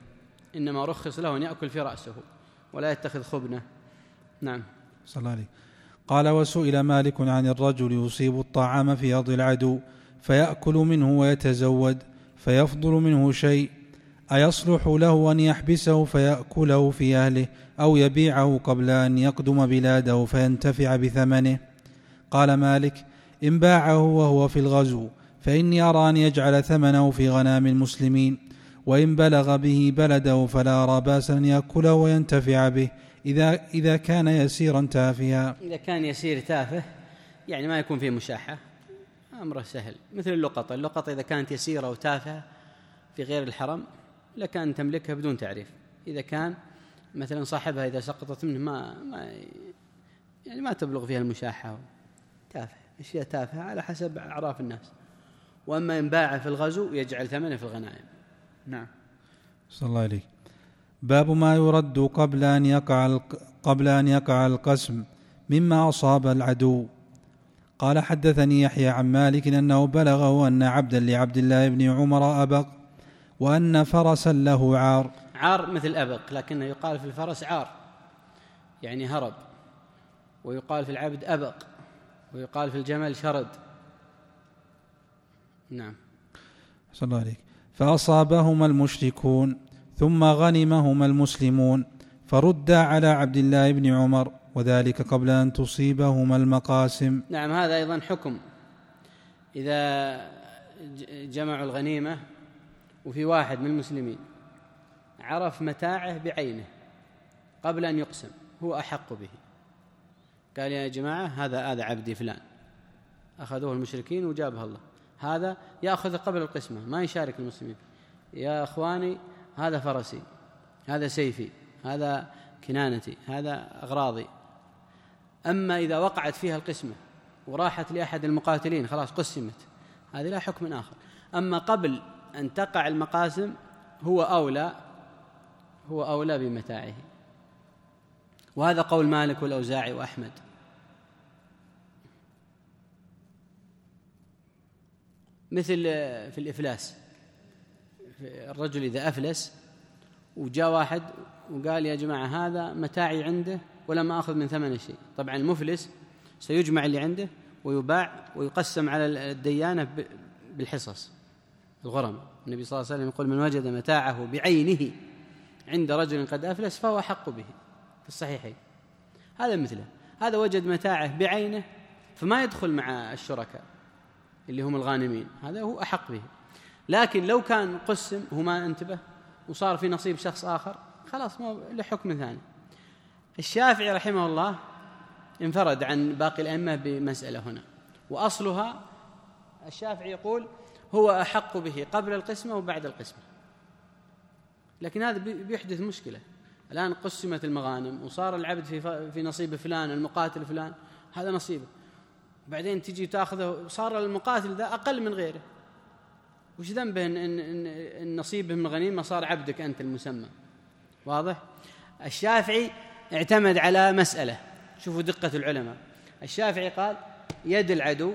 إنما رخص له أن يأكل في رأسه ولا يتخذ خبنة. نعم. صلى الله عليه. قال: وسئل مالك عن الرجل يصيب الطعام في أرض العدو فيأكل منه ويتزود فيفضل منه شيء، أيصلح له أن يحبسه فيأكله في أهله أو يبيعه قبل أن يقدم بلاده فينتفع بثمنه؟ قال مالك: إن باعه وهو في الغزو فإني أرى أن يجعل ثمنه في غنام المسلمين، وإن بلغ به بلده فلا أرى بأسا أن يأكله وينتفع به إذا, إذا كان يسيرا تافها. إذا كان يسير تافه يعني ما يكون فيه مشاحة، أمره سهل، مثل اللقطة. اللقطة إذا كانت يسيرة وتافهة في غير الحرم لكان تملكها بدون تعريف. إذا كان مثلا صاحبها إذا سقطت منه ما, ما يعني ما تبلغ فيها المشاحة، تافه، أشياء تافهة على حسب أعراف الناس. وأما إن باع في الغزو يجعل ثمنه في الغنائم. نعم. صلى الله عليه. باب ما يرد قبل أن يقع قبل أن يقع القسم مما أصاب العدو. قال: حدثني يحيى عن مالك أنه بلغه أن عبدا لعبد الله بن عمر أبق، وأن فرسا له عار. عار مثل أبق، لكنه يقال في الفرس عار يعني هرب، ويقال في العبد أبق، ويقال في الجمل شرد. نعم. صلى الله عليه. فأصابهما المشركون ثم غنمهما المسلمون فردا على عبد الله بن عمر، وذلك قبل أن تصيبهما المقاسم. نعم. هذا أيضا حكم إذا جمعوا الغنيمة وفي واحد من المسلمين عرف متاعه بعينه قبل أن يقسم، هو أحق به. قال: يا جماعة هذا هذا عبدي فلان، أخذوه المشركين وجابه الله، هذا يأخذ قبل القسمة ما يشارك المسلمين. يا أخواني هذا فرسي، هذا سيفي، هذا كنانتي، هذا أغراضي. أما إذا وقعت فيها القسمة وراحت لأحد المقاتلين خلاص قسمت، هذه لا حكم آخر. أما قبل أن تقع المقاسم هو أولى هو أولى بمتاعه. وهذا قول مالك والأوزاعي وأحمد. مثل في الإفلاس، الرجل إذا أفلس وجاء واحد وقال: يا جماعة هذا متاعي عنده ولم أخذ من ثمنه شيء. طبعا المفلس سيجمع اللي عنده ويباع ويقسم على الديانة بالحصص الغرم. النبي صلى الله عليه وسلم يقول: من وجد متاعه بعينه عند رجل قد أفلس فهو أحق به، في الصحيحين. هذا مثله، هذا وجد متاعه بعينه فما يدخل مع الشركاء اللي هم الغانمين، هذا هو أحق به. لكن لو كان قسم وما انتبه وصار في نصيب شخص آخر خلاص ما له حكم ثاني. الشافعي رحمه الله انفرد عن باقي الأئمة بمسألة هنا، وأصلها الشافعي يقول هو أحق به قبل القسمة وبعد القسمة. لكن هذا بيحدث مشكلة. الآن قسمت المغانم وصار العبد في في نصيب فلان، المقاتل فلان هذا نصيبه، بعدين تجي تأخذه صار المقاتل ذا أقل من غيره، وش ذنبه إن, إن, إن نصيبه من الغنيمة صار عبدك أنت المسمى؟ واضح؟ الشافعي اعتمد على مسألة، شوفوا دقة العلماء. الشافعي قال: يد العدو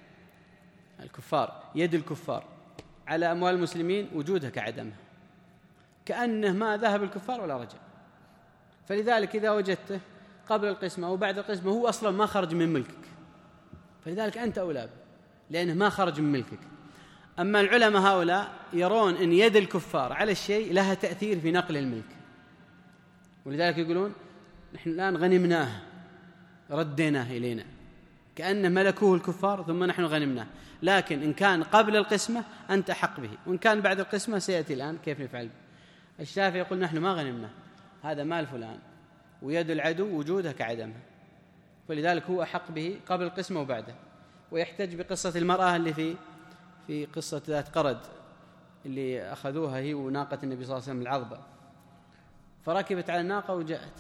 الكفار، يد الكفار على أموال المسلمين وجودها كعدمها، كأنه ما ذهب الكفار ولا رجع. فلذلك إذا وجدته قبل القسمة أو بعد القسمة هو أصلا ما خرج من ملكك، فلذلك أنت أولى به لأنه ما خرج من ملكك. أما العلماء هؤلاء يرون أن يد الكفار على الشيء لها تأثير في نقل الملك، ولذلك يقولون: نحن الآن غنمناه رديناه إلينا، كأنه ملكوه الكفار ثم نحن غنمناه. لكن إن كان قبل القسمة أنت أحق به، وإن كان بعد القسمة سيأتي الآن كيف نفعل به. الشافعي يقول: نحن ما غنمناه، هذا مال فلان، ويد العدو وجودها كعدمها، فلذلك هو أحق به قبل القسمة وبعده. ويحتج بقصة المرأة اللي في في قصة ذات قرد اللي أخذوها هي وناقة النبي صلى الله عليه وسلم العظبة، فركبت على الناقة وجاءت،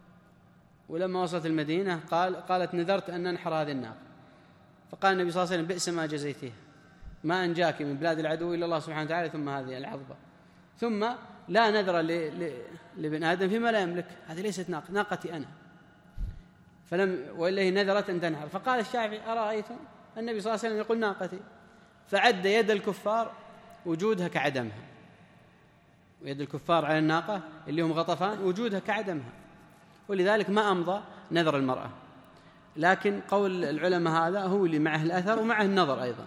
ولما وصلت المدينة قال قالت: نذرت أن ننحر هذه الناقة. فقال النبي صلى الله عليه وسلم: بئس ما جزيتها، ما أنجاك من بلاد العدو إلا الله سبحانه وتعالى ثم هذه العظبة. ثم لا نذر لابن آدم فيما لا يملك، هذه ليست ناقة، ناقتي أنا، فلم وإلا هي نذرت أن تنحر. فقال الشافعي: أرأيتم النبي صلى الله عليه وسلم يقول ناقتي، فعد يد الكفار وجودها كعدمها. ويد الكفار على الناقة اللي هم غطفان وجودها كعدمها، ولذلك ما أمضى نذر المرأة. لكن قول العلماء هذا هو اللي معه الأثر ومعه النظر أيضا،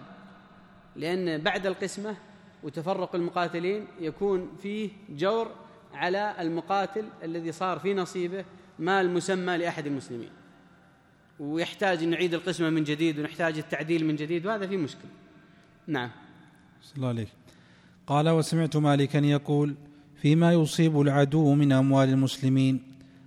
لأن بعد القسمة وتفرق المقاتلين يكون فيه جور على المقاتل الذي صار في نصيبه مال مسمى لأحد المسلمين، ويحتاج أن نعيد القسمة من جديد ونحتاج التعديل من جديد، وهذا فيه مشكلة. نعم. صلى الله عليه. قال: وسمعت مالكا يقول فيما يصيب العدو من أموال المسلمين: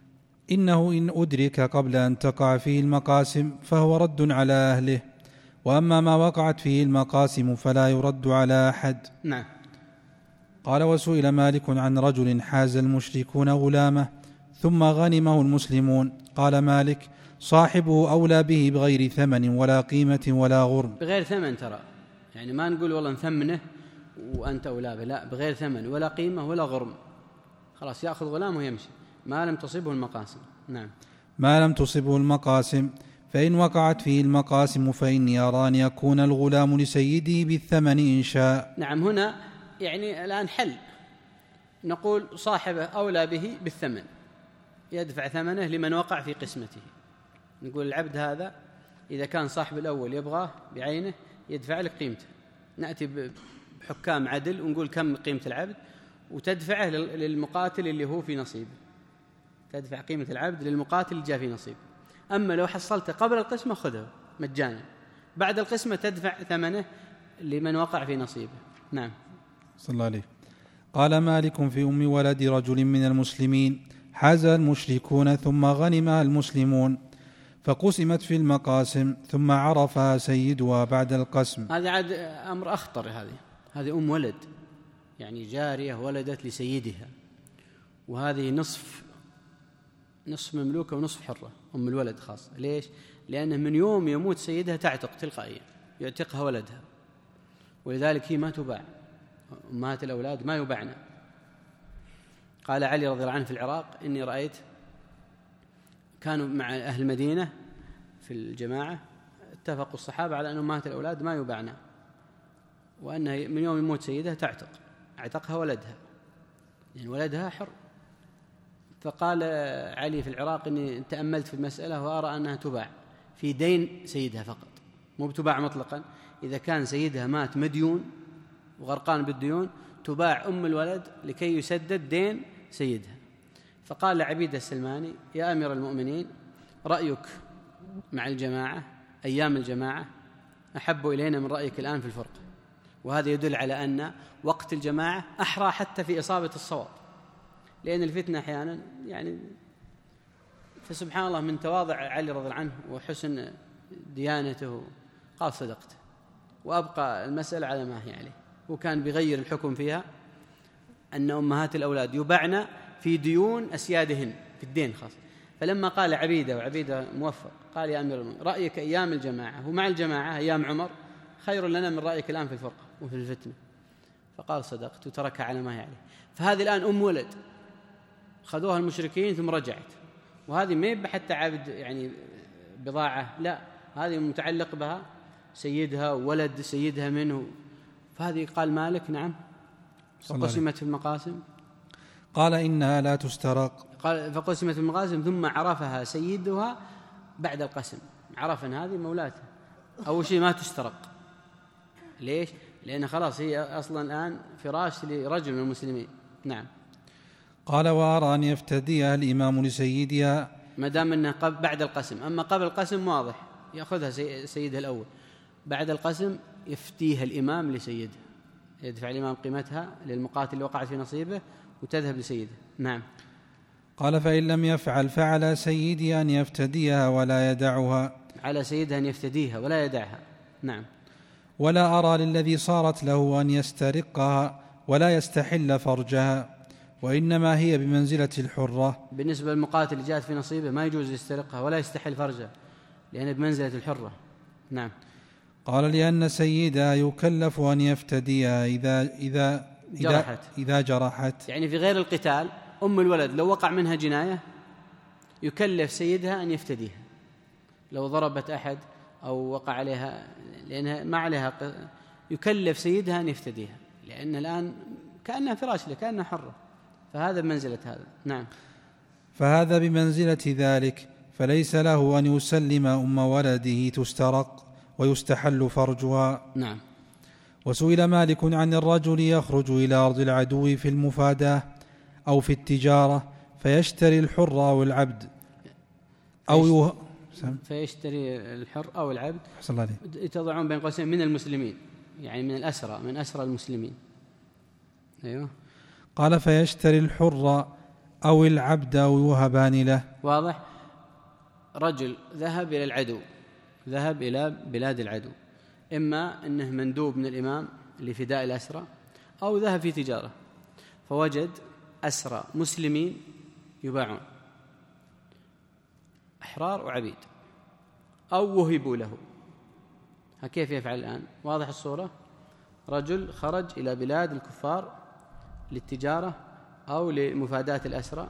إنه إن أدرك قبل أن تقع فيه المقاسم فهو رد على أهله، وأما ما وقعت فيه المقاسم فلا يرد على أحد. نعم. قال: وسئل مالك عن رجل حاز المشركون غلامه ثم غنمه المسلمون، قال مالك: صاحبه أولى به بغير ثمن ولا قيمة ولا غرم. بغير ثمن، ترى يعني ما نقول والله نثمنه وأنت أولى به، لا، بغير ثمن ولا قيمة ولا غرم، خلاص يأخذ غلامه ويمشي ما لم تصبه المقاسم. نعم. ما لم تصبه المقاسم، فإن وقعت فيه المقاسم فإني أرى أن يكون الغلام لسيده بالثمن إن شاء. نعم. هنا يعني الآن حل، نقول صاحبه أولى به بالثمن، يدفع ثمنه لمن وقع في قسمته. نقول العبد هذا إذا كان صاحب الأول يبغاه بعينه يدفع لك قيمته، نأتي بحكام عدل ونقول كم قيمة العبد وتدفعه للمقاتل اللي هو في نصيبه، تدفع قيمة العبد للمقاتل اللي جاء في نصيبه. أما لو حصلته قبل القسمة خذه مجانا، بعد القسمة تدفع ثمنه لمن وقع في نصيبه. نعم. صلى الله عليه. قال مالك في أم ولد رجل من المسلمين حاز المشركون ثم غنمها المسلمون فقسمت في المقاسم ثم عرفها سيدها بعد القسم. هذا عاد أمر أخطر، هذه هذه أم ولد، يعني جارية ولدت لسيدها، وهذه نصف نصف مملوكة ونصف حرة، أم الولد خاصة. ليش؟ لأنه من يوم يموت سيدها تعتق تلقائيا، يعتقها ولدها، ولذلك هي ما تباع. أمهات الأولاد ما يباعن. قال علي رضي الله عنه في العراق: إني رأيت كانوا مع أهل المدينة في الجماعة اتفقوا الصحابة على أن أمهات الأولاد ما يباعن، وأنها من يوم يموت سيدها تعتق، اعتقها ولدها، يعني ولدها حر. فقال علي في العراق: إني تأملت في المسألة وأرى أنها تباع في دين سيدها فقط، مو بتباع مطلقا. إذا كان سيدها مات مديون وغرقان بالديون تباع أم الولد لكي يسدد دين سيدها. فقال لعبيد السلماني: يا أمير المؤمنين، رأيك مع الجماعة أيام الجماعة أحب إلينا من رأيك الآن في الفرقة. وهذا يدل على أن وقت الجماعة أحرى حتى في إصابة الصواب، لأن الفتنة أحيانا يعني. فسبحان الله من تواضع علي رضي الله عنه وحسن ديانته قال: صدقت، وأبقى المسألة على ما هي عليه. وكان بيغير الحكم فيها أن أمهات الأولاد يباعن في ديون أسيادهن في الدين خاص. فلما قال عبيدة، وعبيدة موفق، قال: يا أمير المؤمنين، رأيك أيام الجماعة ومع الجماعة أيام عمر خير لنا من رأيك الآن في الفرقة وفي الفتنة. فقال: صدقت، وتركها على ما هي عليه. فهذه الآن أم ولد خذوها المشركين ثم رجعت، وهذه ما يبقى حتى عبد يعني بضاعة، لا، هذه متعلق بها سيدها وولد سيدها منه. فهذه قال مالك: نعم. فقسمت في المقاسم. قال: إنها لا تسترق. قال: فقسمت في المقاسم ثم عرفها سيدها بعد القسم، عرف أن هذه مولاته. أول شيء ما تسترق. ليش؟ لأن خلاص هي أصلا الآن فراش لرجل من المسلمين. نعم. قال: وأرى أن يفتديها الإمام لسيدها ما دام أنه بعد القسم. أما قبل القسم واضح يأخذها سيدها الأول، بعد القسم يفتيها الإمام لسيدها، يدفع الإمام قيمتها للمقاتل اللي وقعت في نصيبه وتذهب لسيده. نعم. قال: فإن لم يفعل فعلى سيدي أن يفتديها ولا يدعها. على سيدها أن يفتديها ولا يدعها. نعم. ولا أرى للذي صارت له أن يسترقها ولا يستحل فرجها، وإنما هي بمنزلة الحرة. بالنسبة للمقاتل اللي جاءت في نصيبه ما يجوز يسترقها ولا يستحل فرجها، لأنه بمنزلة الحرة. نعم. قال: لأن سيدها يكلف أن يفتديها إذا إذا جرحت. إذا جرحت، يعني في غير القتال أم الولد لو وقع منها جناية يكلف سيدها أن يفتديها، لو ضربت أحد أو وقع عليها لأنها ما عليها يكلف سيدها أن يفتديها، لأن الآن كأنها فراش له، كأنها حرة، فهذا بمنزلة هذا. نعم. فهذا بمنزلة ذلك، فليس له أن يسلم أم ولده تسترق ويستحل فرجها. نعم. وسئل مالك عن الرجل يخرج إلى أرض العدو في المفاداة أو في التجارة فيشتري الحر أو العبد أو يه... فيشتري الحر أو العبد، حسن الله عليك، تضعون بين قوسين من المسلمين، يعني من الأسرى، من أسرى المسلمين. أيوه. قال فيشتري الحر أو العبد أو يوهبان له. واضح. رجل ذهب إلى العدو، ذهب إلى بلاد العدو، إما أنه مندوب من الإمام لفداء الأسرى، أو ذهب في تجارة فوجد أسرى مسلمين يباعون، أحرار وعبيد، أو وهبوا له. كيف يفعل الآن؟ واضح الصورة. رجل خرج إلى بلاد الكفار للتجارة أو لمفاداة الأسرى،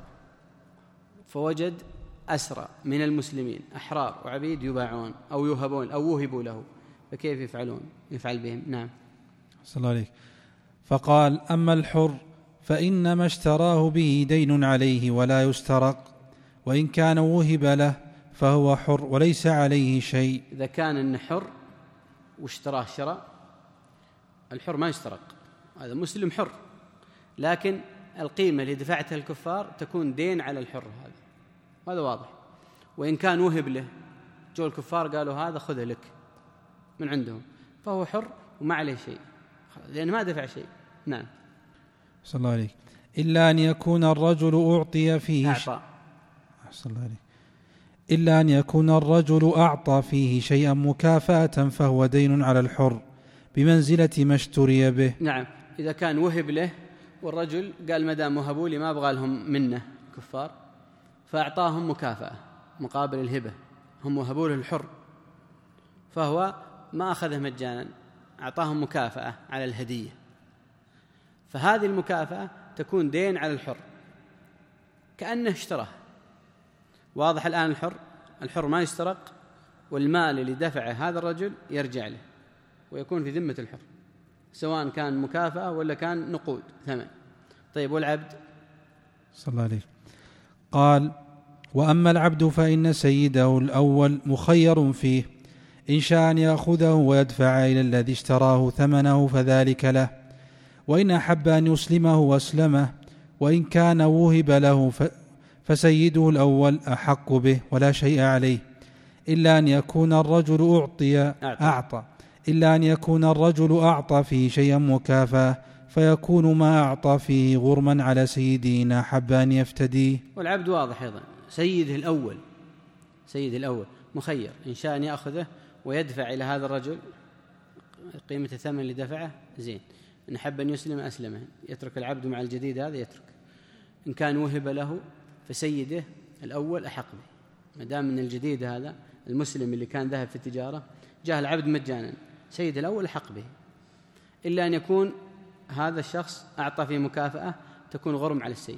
فوجد أسرى من المسلمين أحرار وعبيد يباعون أو يوهبون أو وهبوا له، فكيف يفعلون؟ يفعل بهم. نعم. صلى الله عليك. فقال أما الحر فإنما اشتراه به دين عليه ولا يسترق، وإن كان وهب له فهو حر وليس عليه شيء. إذا كان إنه حر واشتراه شراء، الحر ما يسترق، هذا مسلم حر، لكن القيمة اللي دفعتها الكفار تكون دين على الحر هذا، هذا واضح. وإن كان وهب له، جو الكفار قالوا هذا خذه لك من عندهم، فهو حر وما عليه شيء لأن ما دفع شيء. نعم. صلى الله عليك. إلا أن يكون الرجل أعطي فيه أعطى. صلى الله عليك. إلا أن يكون الرجل أعطى فيه شيئا مكافأة فهو دين على الحر بمنزلة ما اشتري به. نعم. إذا كان وهب له والرجل قال مدام وهبوا لي ما أبغى لهم منه كفار، فأعطاهم مكافأة مقابل الهبة، هم وهبوا له الحر، فهو ما أخذه مجانا، أعطاهم مكافأة على الهدية، فهذه المكافأة تكون دين على الحر كأنه اشتراه. واضح الآن. الحر الحر ما يسترق، والمال اللي دفعه هذا الرجل يرجع له ويكون في ذمة الحر، سواء كان مكافأة ولا كان نقود ثمن. طيب والعبد؟ صلى الله عليه. قال وأما العبد فإن سيده الأول مخير فيه، إن شاء أن يأخذه ويدفع إلى الذي اشتراه ثمنه فذلك له، وإن أحب أن يسلمه أسلمه، وإن كان وهب له فسيده الأول أحق به ولا شيء عليه، إلا أن يكون الرجل أعطي أعطى إلا أن يكون الرجل أعطى فيه شيئا مكافأة فيكون ما أعطى فيه غرما على سيدنا حب أن يفتديه. والعبد واضح أيضا، سيده الأول سيده الأول مخير، إن شاء أن يأخذه ويدفع إلى هذا الرجل قيمة الثمن اللي دفعه زين، إن حب أن يسلم أسلمه، يترك العبد مع الجديد هذا يترك. إن كان وهب له فسيده الأول أحق به، ما دام من الجديد هذا المسلم اللي كان ذهب في التجارة جاء العبد مجانا، سيد الأول أحق به، إلا أن يكون هذا الشخص أعطى فيه مكافأة تكون غرم على السيد.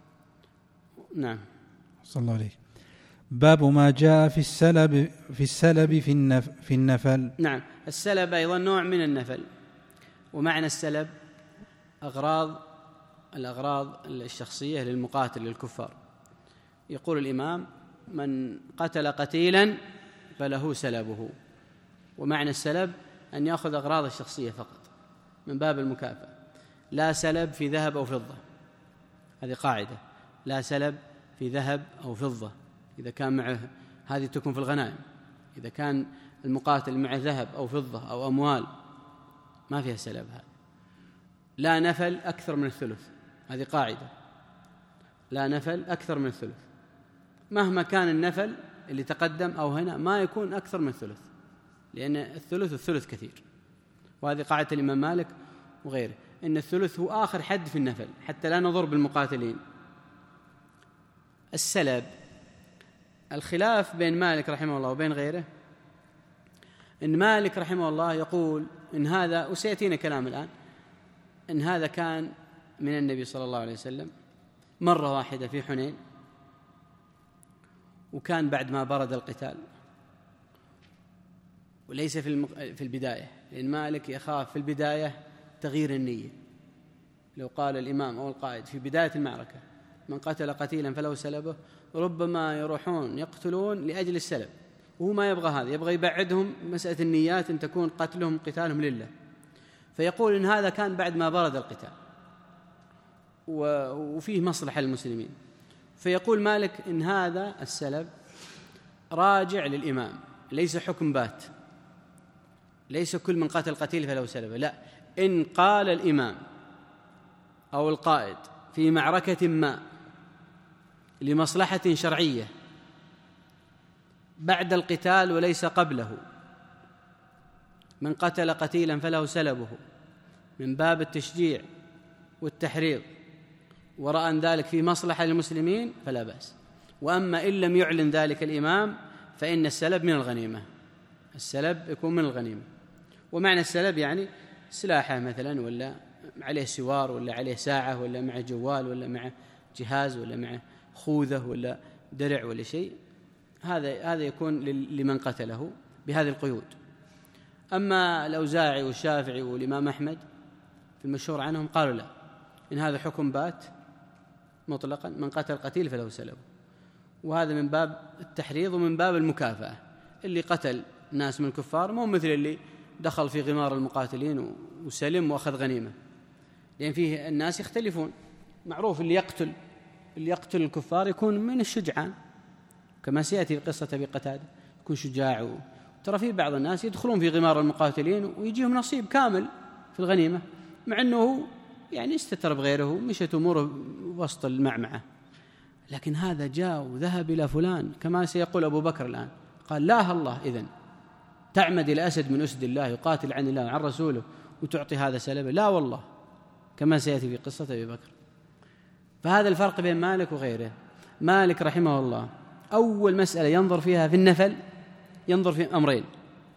نعم. صلى الله عليه. باب ما جاء في السلب في السلب في النف في النفل. نعم. السلب أيضا نوع من النفل، ومعنى السلب أغراض الأغراض الشخصية للمقاتل للكفار. يقول الإمام من قتل قتيلا فله سلبه، ومعنى السلب أن يأخذ أغراض الشخصية فقط من باب المكافأة، لا سلب في ذهب أو فضة، هذه قاعدة، لا سلب في ذهب أو فضة إذا كان معه، هذه تكون في الغنائم، إذا كان المقاتل معه ذهب أو فضة أو أموال ما فيها سلب. هذا لا نفل أكثر من الثلث، هذه قاعدة، لا نفل أكثر من الثلث، مهما كان النفل اللي تقدم أو هنا ما يكون أكثر من الثلث، لأن الثلث الثلث كثير، وهذه قاعدة الإمام مالك وغيره، إن الثلث هو آخر حد في النفل حتى لا نضر بالمقاتلين. السلب الخلاف بين مالك رحمه الله وبين غيره، إن مالك رحمه الله يقول إن هذا، وسيأتينا كلام الآن، إن هذا كان من النبي صلى الله عليه وسلم مرة واحدة في حنين، وكان بعد ما برد القتال، وليس في في البداية، لأن مالك يخاف في البداية تغيير النية، لو قال الإمام أو القائد في بداية المعركة من قتل قتيلا فله سلبه، ربما يروحون يقتلون لأجل السلب، وهو ما يبغى هذا، يبغى يبعدهم مسألة النيات أن تكون قتلهم قتالهم لله، فيقول إن هذا كان بعد ما برد القتال وفيه مصلحة للمسلمين، فيقول مالك إن هذا السلب راجع للإمام، ليس حكم بات، ليس كل من قتل قتيل فله سلبه، لا، إن قال الإمام أو القائد في معركة ما لمصلحة شرعية بعد القتال وليس قبله من قتل قتيلا فله سلبه من باب التشجيع والتحريض ورأى أن ذلك في مصلحة للمسلمين فلا بأس. وأما إن لم يعلن ذلك الإمام فإن السلب من الغنيمة، السلب يكون من الغنيمة. ومعنى السلب يعني سلاحه مثلا، ولا عليه سوار، ولا عليه ساعة، ولا معه جوال، ولا معه جهاز، ولا معه خوذة، ولا درع، ولا شيء، هذا هذا يكون لمن قتله بهذه القيود. أما الأوزاعي والشافعي والإمام أحمد في المشهور عنهم قالوا لا، إن هذا حكم بات مطلقا، من قتل قتيل فله سلبه، وهذا من باب التحريض ومن باب المكافأة. اللي قتل ناس من الكفار مو مثل اللي دخل في غمار المقاتلين وسلم وأخذ غنيمة، لأن فيه الناس يختلفون. معروف اللي يقتل اللي يقتل الكفار يكون من الشجعان، كما سيأتي قصة أبي قتادة، يكون شجاع. ترى في بعض الناس يدخلون في غمار المقاتلين ويجيهم نصيب كامل في الغنيمة، مع أنه يعني استتر بغيره، مشت أموره وسط المعمعة، لكن هذا جاء وذهب إلى فلان كما سيقول أبو بكر الآن، قال لا الله إذن تعمد إلى أسد من أسد الله يقاتل عن الله وعن رسوله وتعطي هذا سلبه؟ لا والله، كما سيأتي في قصة أبي بكر. فهذا الفرق بين مالك وغيره. مالك رحمه الله أول مسألة ينظر فيها في النفل ينظر في أمرين،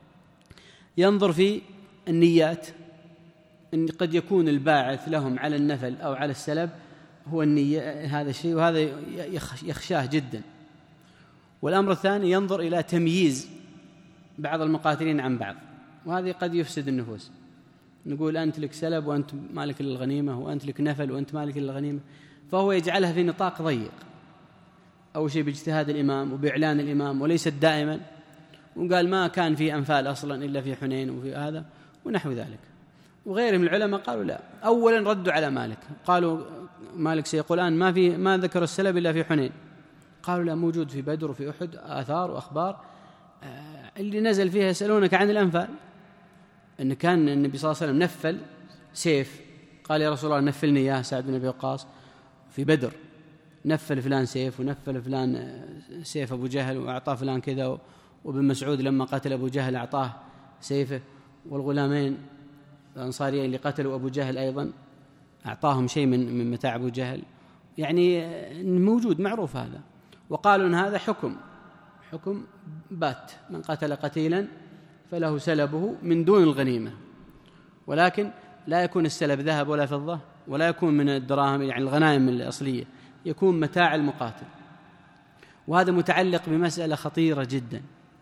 ينظر في النيات، أن قد يكون الباعث لهم على النفل أو على السلب هو النية، هذا الشيء، وهذا يخشاه جدا. والأمر الثاني ينظر إلى تمييز بعض المقاتلين عن بعض، وهذه قد يفسد النفوس. نقول أنت لك سلب وأنت مالك للغنيمة، وأنت لك نفل وأنت مالك للغنيمة، فهو يجعلها في نطاق ضيق، أول شيء باجتهاد الإمام وبإعلان الإمام وليست دائما، وقال ما كان في أنفال أصلا إلا في حنين وفي هذا ونحو ذلك. وغيرهم من العلماء قالوا لا، أولا ردوا على مالك، قالوا مالك سيقول الآن ما في ما ذكر السلب إلا في حنين، قالوا لا، موجود في بدر وفي أحد آثار وأخبار اللي نزل فيها يسألونك عن الأنفال، أن كان النبي صلى الله عليه وسلم نفل سيف، قال يا رسول الله نفلني يا سعد بن أبي وقاص في بدر، نفل فلان سيف ونفل فلان سيف أبو جهل وأعطاه فلان كذا، وابن مسعود لما قتل أبو جهل أعطاه سيفه، والغلامين الأنصاريين اللي قتلوا أبو جهل أيضا أعطاهم شيء من من متاع أبو جهل، يعني موجود معروف هذا. وقالوا إن هذا حكم حكم بات، من قتل قتيلا فله سلبه من دون الغنيمة، ولكن لا يكون السلب ذهب ولا فضة، ولا يكون من الدراهم يعني الغنائم الأصلية، يكون متاع المقاتل. وهذا متعلق بمسألة خطيرة جدا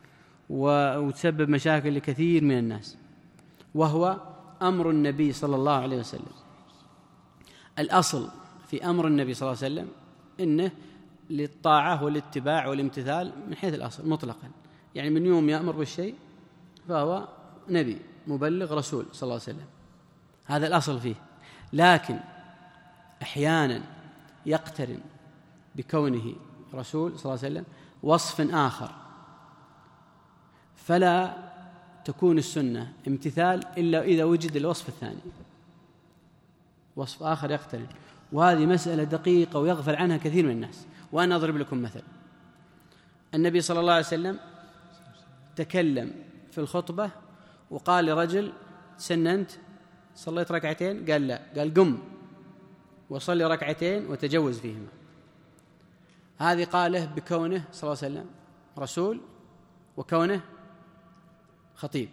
وتسبب مشاكل لكثير من الناس، وهو أمر النبي صلى الله عليه وسلم. الأصل في أمر النبي صلى الله عليه وسلم إنه للطاعة والاتباع والامتثال من حيث الأصل مطلقا، يعني من يوم يأمر بالشيء فهو نبي مبلغ رسول صلى الله عليه وسلم، هذا الأصل فيه. لكن أحيانا يقترن بكونه رسول صلى الله عليه وسلم وصف آخر، فلا تكون السنة امتثال إلا إذا وجد الوصف الثاني، وصف آخر يقترن. وهذه مسألة دقيقة ويغفل عنها كثير من الناس. وأنا أضرب لكم مثل. النبي صلى الله عليه وسلم تكلم في الخطبة وقال لرجل سننت صليت ركعتين؟ قال لا، قال قم وصلي ركعتين وتجوز فيهما. هذه قاله بكونه صلى الله عليه وسلم رسول وكونه خطيب،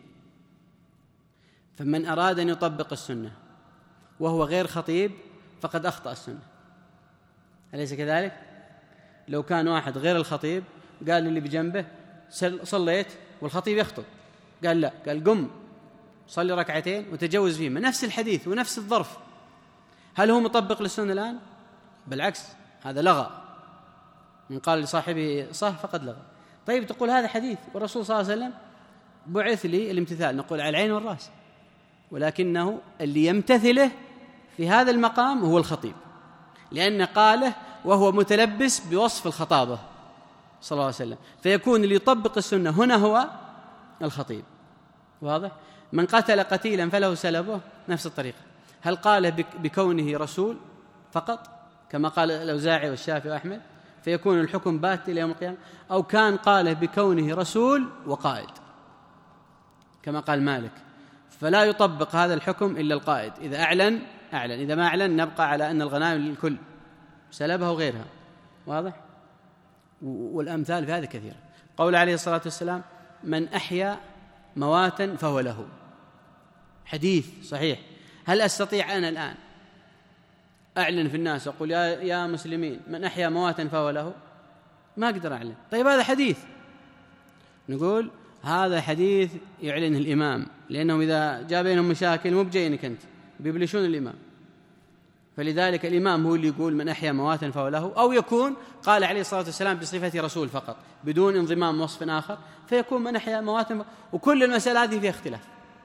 فمن أراد أن يطبق السنة وهو غير خطيب فقد أخطأ السنة، أليس كذلك؟ لو كان واحد غير الخطيب قال اللي بجنبه صليت والخطيب يخطب، قال لا، قال قم صلي ركعتين وتجوز فيهما، نفس الحديث ونفس الظرف، هل هو مطبق للسنة الآن؟ بالعكس، هذا لغى. من قال لصاحبه صح فقد لغى. طيب تقول هذا حديث والرسول صلى الله عليه وسلم بعث لي الامتثال، نقول على العين والرأس، ولكنه اللي يمتثله في هذا المقام هو الخطيب، لأن قاله وهو متلبس بوصف الخطابة صلى الله عليه وسلم، فيكون اللي يطبق السنة هنا هو الخطيب. واضح؟ من قتل قتيلا فله سلبه، نفس الطريقة. هل قاله بكونه رسول فقط كما قال الأوزاعي والشافعي وأحمد فيكون الحكم بات إلى يوم القيامة، أو كان قاله بكونه رسول وقائد كما قال مالك، فلا يطبق هذا الحكم إلا القائد. إذا أعلن أعلن، إذا ما أعلن نبقى على أن الغنائم للكل سلبها وغيرها. واضح؟ والأمثال في هذا كثيرة. قول عليه الصلاة والسلام من أحيا مواتا فهو له، حديث صحيح. هل أستطيع أنا الآن أعلن في الناس وأقول يا, يا مسلمين من أحيا مواتا فهو له؟ ما أقدر أعلن. طيب هذا حديث، نقول هذا حديث يعلنه الإمام، لأنهم إذا جاء بينهم مشاكل مو بجينك أنت، بيبلشون الإمام، فلذلك الإمام هو اللي يقول من أحيا مواتا فهو له. أو يكون قال عليه الصلاة والسلام بصفة رسول فقط بدون انضمام وصف آخر، فيكون من أحيا مواتا. وكل المسألة هذه فيها اختلاف.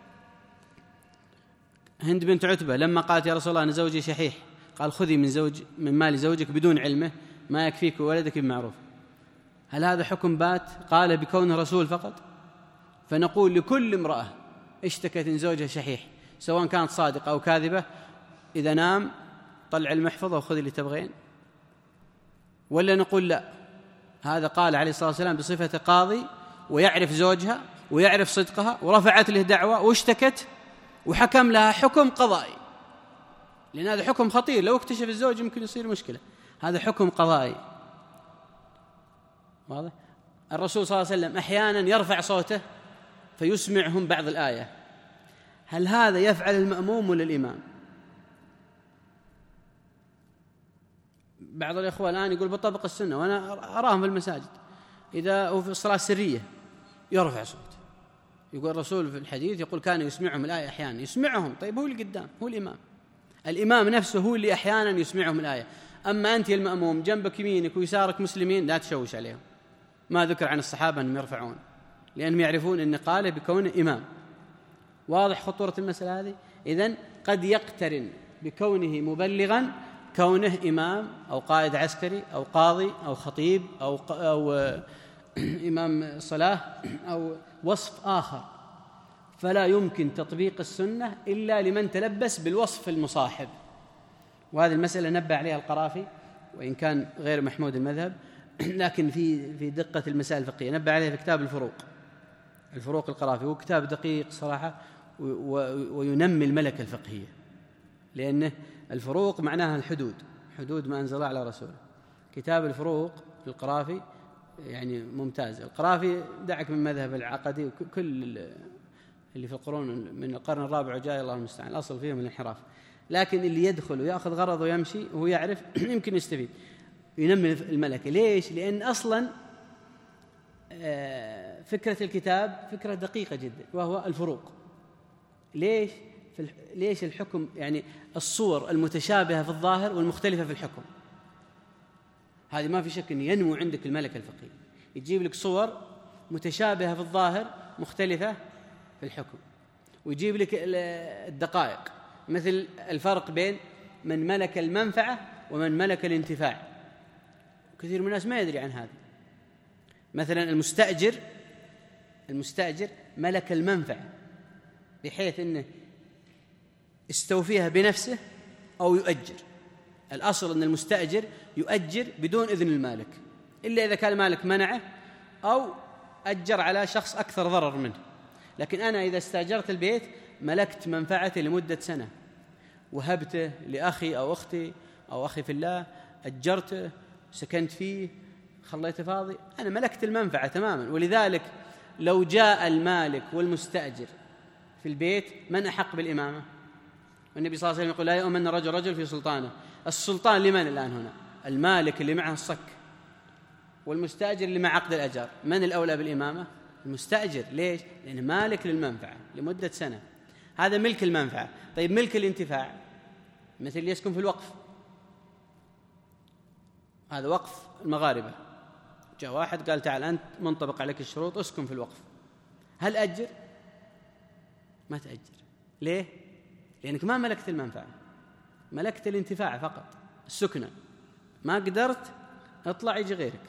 هند بنت عتبة لما قالت يا رسول الله أنا زوجي شحيح، قال خذي من زوج من مال زوجك بدون علمه ما يكفيك وولدك بمعروف. هل هذا حكم بات؟ قال بكونه رسول فقط. فنقول لكل امرأة اشتكت إن زوجها شحيح سواء كانت صادقة أو كاذبة، إذا نام طلع المحفظة وخذي اللي تبغين؟ ولا نقول لا، هذا قال عليه الصلاة والسلام بصفة قاضي ويعرف زوجها ويعرف صدقها ورفعت له دعوة واشتكت وحكم لها حكم قضائي، لأن هذا حكم خطير، لو اكتشف الزوج يمكن يصير مشكلة. هذا حكم قضائي. واضح؟ الرسول صلى الله عليه وسلم أحيانا يرفع صوته فيسمعهم بعض الآية. هل هذا يفعل المأموم ولا الإمام؟ بعض الإخوة الآن يقول بطبق السنة، وأنا أراهم في المساجد إذا هو في الصلاة السرية يرفع صوته، يقول الرسول في الحديث يقول كان يسمعهم الآية أحيانا. يسمعهم، طيب هو اللي قدام، هو الإمام. الإمام نفسه هو اللي أحيانا يسمعهم الآية. أما أنت المأموم جنبك يمينك ويسارك مسلمين لا تشوش عليهم. ما ذكر عن الصحابة أنهم يرفعون، لأنهم يعرفون أن قاله بكونه إمام. واضح خطورة المسألة هذه؟ إذن قد يقترن بكونه مبلغا كونه إمام أو قائد عسكري أو قاضي أو خطيب أو, أو إمام صلاة أو وصف آخر، فلا يمكن تطبيق السنة إلا لمن تلبس بالوصف المصاحب. وهذه المسألة نبه عليها القرافي وإن كان غير محمود المذهب، لكن في في دقة المسائل الفقهية نبه عليها في كتاب الفروق. الفروق القرافي هو كتاب دقيق صراحة وينمي الملكة الفقهية، لأنه الفروق معناها الحدود، حدود ما أنزل الله على رسوله. كتاب الفروق القرافي يعني ممتاز. القرافي دعك من مذهب العقدي وكل اللي في القرون من القرن الرابع وجاي الله المستعان، الأصل فيهم الانحراف. لكن اللي يدخل ويأخذ غرض ويمشي وهو يعرف يمكن يستفيد، ينمي الملكة. ليش؟ لأن أصلا فكرة الكتاب فكرة دقيقة جدا، وهو الفروق. ليش؟ في ليش الحكم يعني الصور المتشابهة في الظاهر والمختلفة في الحكم، هذه ما في شك أن ينمو عندك الملكة الفقهية. يجيب لك صور متشابهة في الظاهر مختلفة في الحكم، ويجيب لك الدقائق، مثل الفرق بين من ملك المنفعة ومن ملك الانتفاع. كثير من الناس ما يدري عن هذا. مثلا المستأجر المستأجر ملك المنفعة بحيث أنه استوفيها بنفسه أو يؤجر. الأصل أن المستأجر يؤجر بدون إذن المالك إلا إذا كان المالك منعه أو أجر على شخص أكثر ضرر منه. لكن أنا إذا استأجرت البيت ملكت منفعتي لمدة سنة، وهبته لأخي أو أختي أو أخي في الله، أجرته، سكنت فيه، خليته فاضي، أنا ملكت المنفعة تماما. ولذلك لو جاء المالك والمستأجر في البيت من أحق بالإمامة؟ والنبي صلى الله عليه وسلم يقول لا يؤمن رجل رجل في سلطانه. السلطان لمن الآن هنا؟ المالك اللي معه الصك والمستأجر اللي مع عقد الأجار. من الأولى بالإمامة؟ المستأجر. ليش؟ لأنه مالك للمنفعة لمدة سنة، هذا ملك المنفعة. طيب ملك الانتفاع مثل اللي يسكن في الوقف، هذا وقف المغاربة، جاء واحد قال تعال أنت منطبق عليك الشروط اسكن في الوقف، هل أجر؟ ما تأجر. ليه؟ لأنك ما ملكت المنفعة، ملكت الانتفاع فقط، السكنة، ما قدرت اطلع يجي غيرك.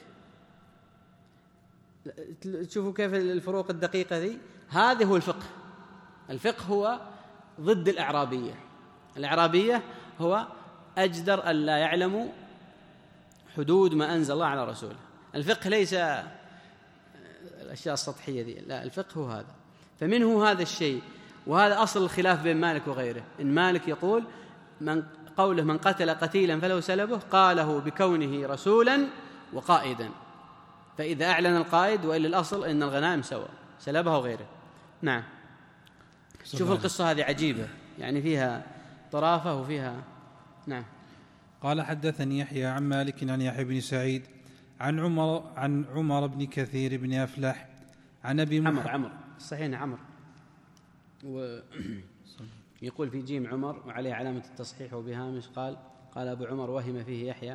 تشوفوا كيف الفروق الدقيقة ذي. هذا هو الفقه. الفقه هو ضد الإعرابية. الإعرابية هو أجدر أن لا يعلم حدود ما أنزل الله على رسوله. الفقه ليس الأشياء السطحية ذي، لا، الفقه هو هذا. فمنه هذا الشيء، وهذا أصل الخلاف بين مالك وغيره. إن مالك يقول من قوله من قتل قتيلا فله سلبه، قاله بكونه رسولا وقائدا، فإذا أعلن القائد، وإلا الأصل إن الغنائم سوا سلبها وغيره. نعم. شوف القصة هذه عجيبة، يعني فيها طرافة وفيها. نعم. قال حدثني يحيى عن مالك عن يحيى بن سعيد عن عمر عن عمر بن كثير بن أفلح عن أبي عمر عمر صحيح عمر، ويقول في جيم عمر وعليه علامة التصحيح وبهامش قال قال أبو عمر وهم فيه يحيى.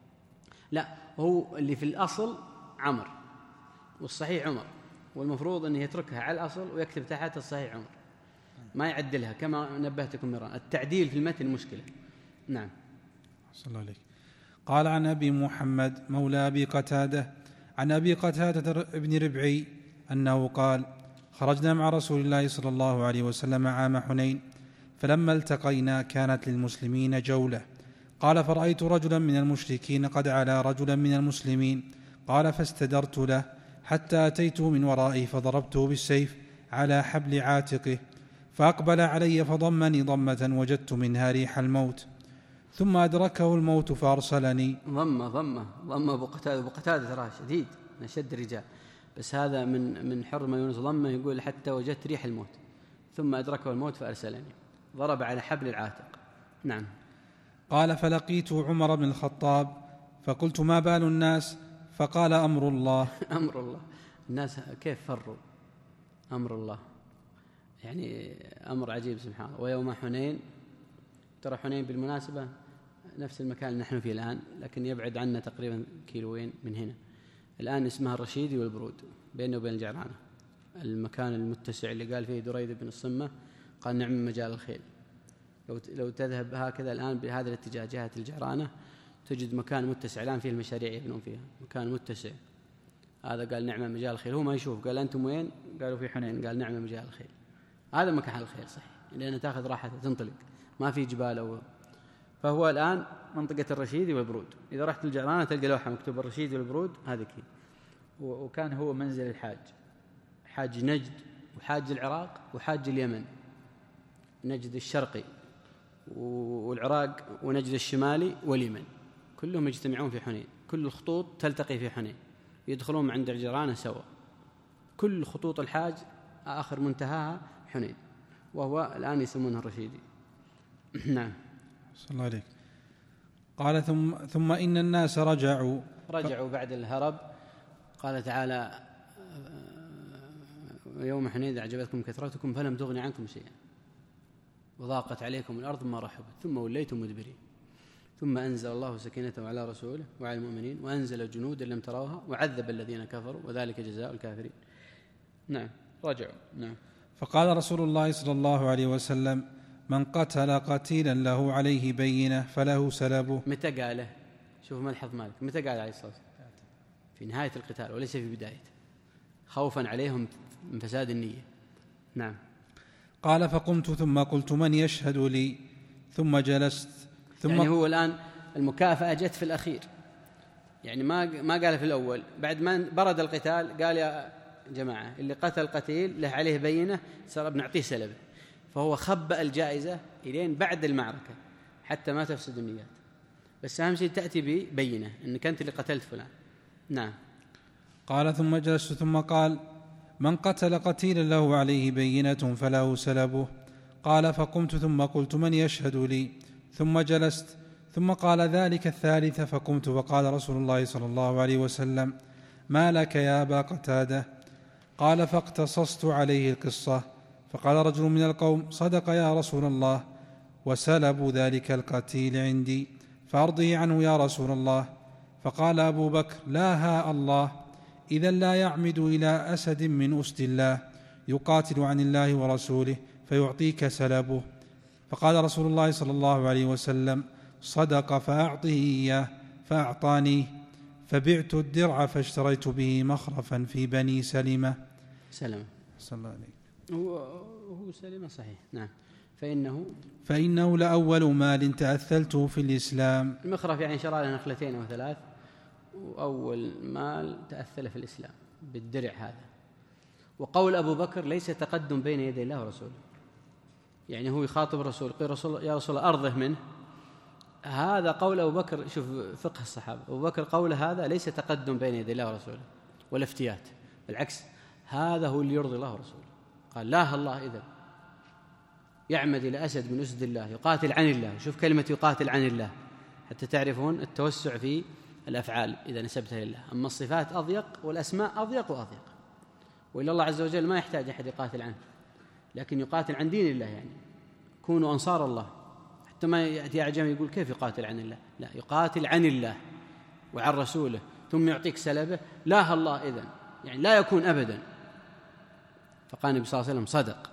لا، هو اللي في الأصل عمر والصحيح عمر، والمفروض أنه يتركها على الأصل ويكتب تحت الصحيح عمر، ما يعدلها كما نبهتكم مرة. التعديل في المتن مشكلة. نعم. صلى الله عليك. قال عن أبي محمد مولى أبي قتادة عن أبي قتادة بن ربعي أنه قال خرجنا مع رسول الله صلى الله عليه وسلم عام حنين، فلما التقينا كانت للمسلمين جولة. قال فرأيت رجلا من المشركين قد علا رجلا من المسلمين، قال فاستدرت له حتى أتيته من ورائه فضربته بالسيف على حبل عاتقه، فأقبل علي فضمني ضمة وجدت منها ريح الموت، ثم أدركه الموت فأرسلني. ضمة ضمة ضمة أبو قتادة أبو قتادة ترى شديد نشد الرجال، بس هذا من من حرمة يونس ضمة، يقول حتى وجدت ريح الموت ثم أدركه الموت فأرسلني، ضرب على حبل العاتق. نعم. قال فلقيت عمر بن الخطاب فقلت ما بال الناس؟ فقال أمر الله. أمر الله. الناس كيف فروا أمر الله، يعني أمر عجيب سبحان الله. ويوم حنين، ترى حنين بالمناسبة نفس المكان اللي نحن فيه الآن، لكن يبعد عنا تقريبا كيلوين من هنا. الآن اسمها الرشيدي والبرود، بينه وبين الجعرانة، المكان المتسع اللي قال فيه دريد بن الصمة قال نعم مجال الخيل. لو لو تذهب هكذا الآن بهذا الاتجاه جهة الجعرانة تجد مكان متسع الآن فيه المشاريع يبنون فيها، مكان متسع. هذا قال نعم مجال الخيل، هو ما يشوف، قال أنتم وين؟ قالوا في حنين، قال نعم مجال الخيل. هذا مكان الخيل صحيح، لأنه تأخذ راحته تنطلق، ما في جبال أو. فهو الآن منطقة الرشيدي والبرود. إذا رحت الجعرانة تلقى لوحة مكتوب الرشيدي والبرود، هذه هي. وكان هو منزل الحاج، حاج نجد وحاج العراق وحاج اليمن، نجد الشرقي والعراق ونجد الشمالي واليمن، كلهم يجتمعون في حنين، كل الخطوط تلتقي في حنين، يدخلون عند الجيران سوا، كل خطوط الحاج آخر منتهاها حنين، وهو الآن يسمونه الرشيدي. نعم. صلى الله عليك. قال ثم, ثم إن الناس رجعوا رجعوا بعد الهرب. قال تعالى يوم حنين أعجبتكم كثرتكم فلم تغن عنكم شيئا وضاقت عليكم الأرض ما رحبت ثم وليتم مدبرين، ثم أنزل الله سكينته على رسوله وعلى المؤمنين وأنزل جنودا لم تروها وعذب الذين كفروا وذلك جزاء الكافرين. نعم. رجعوا. نعم. فقال رسول الله صلى الله عليه وسلم من قتل قتيلا له عليه بينة فله سلبه. متى قاله؟ شوف ملحظ مالك، متى قال عليه الصلاة والسلام؟ في نهاية القتال وليس في بدايته، خوفا عليهم من فساد النية. نعم. قال فقمت ثم قلت من يشهد لي ثم جلست. ثم يعني هو الآن المكافأة جت في الأخير، يعني ما ما قال في الأول. بعد ما برد القتال قال يا جماعة اللي قتل قتيل له عليه بينة صار بنعطيه سلبه، فهو خبأ الجائزة إلين بعد المعركة حتى ما تفسد النيات، بس أهم شيء تأتي ببينة أنك أنت اللي قتلت فلان. نعم. قال ثم جلست ثم قال من قتل قتيلا له عليه بينة فله سلبه. قال فقمت ثم قلت من يشهد لي ثم جلست. ثم قال ذلك الثالث فقمت فقال رسول الله صلى الله عليه وسلم ما لك يا أبا قتادة؟ قال فاقتصصت عليه القصة. فقال رجل من القوم صدق يا رسول الله، وسلب ذلك القتيل عندي فأرضه عنه يا رسول الله. فقال أبو بكر: لا هاء الله، إذا لا يعمد إلى أسد من أسد الله يقاتل عن الله ورسوله فيعطيك سلبه. فقال رسول الله صلى الله عليه وسلم: صدق فأعطه إياه، فأعطانيه، فبعت الدرع فاشتريت به مخرفا في بني سلمة. سلمة صلى الله عليه هو هو سلمة صحيح. نعم. فإنه فإنه لأول مال تأثلته في الإسلام. المخرف يعني شرى له نخلتين أو ثلاث، وأول مال تأثل في الإسلام بالدرع هذا. وقول أبو بكر ليس تقدم بين يدي الله ورسوله، يعني هو يخاطب الرسول يقول رسول يا رسول الله أرضه منه. هذا قول أبو بكر. شوف فقه الصحابة، أبو بكر قوله هذا ليس تقدم بين يدي الله ورسوله ولا افتيات، بالعكس هذا هو اللي يرضي الله ورسوله. قال لا الله إذن يعمد إلى أسد من أسد الله يقاتل عن الله. شوف كلمة يقاتل عن الله حتى تعرفون التوسع في الأفعال إذا نسبتها لله. أما الصفات أضيق والأسماء أضيق وأضيق، وإلا الله عز وجل ما يحتاج أحد يقاتل عنه، لكن يقاتل عن دين الله، يعني كونوا أنصار الله. حتى ما يأتي أعجم يقول كيف يقاتل عن الله؟ لا، يقاتل عن الله وعن رسوله ثم يعطيك سلبه. لا الله إذن يعني لا يكون أبدا. فقال النبي صلى الله عليه وسلم صدق.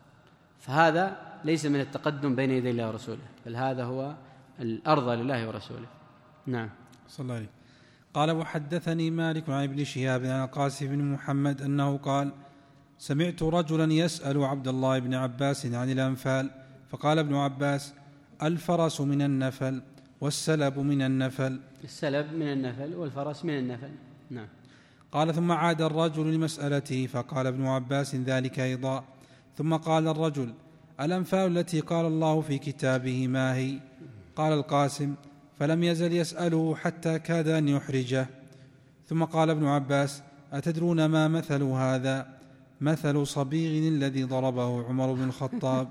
فهذا ليس من التقدم بين يدي الله ورسوله، بل هذا هو الأرضى لله ورسوله. نعم. صلى الله عليه. قال: وحدثني مالك عن ابن شهاب عن القاسم بن محمد أنه قال: سمعت رجلا يسأل عبد الله بن عباس عن الأنفال، فقال ابن عباس: الفرس من النفل والسلب من النفل. السلب من النفل والفرس من النفل. نعم. قال: ثم عاد الرجل لمسألته، فقال ابن عباس ذلك أيضا. ثم قال الرجل: الأنفال التي قال الله في كتابه ما هي؟ قال القاسم: فلم يزل يسأله حتى كاد أن يحرجه. ثم قال ابن عباس: أتدرون ما مثل هذا؟ مثل صبيغ الذي ضربه عمر بن الخطاب.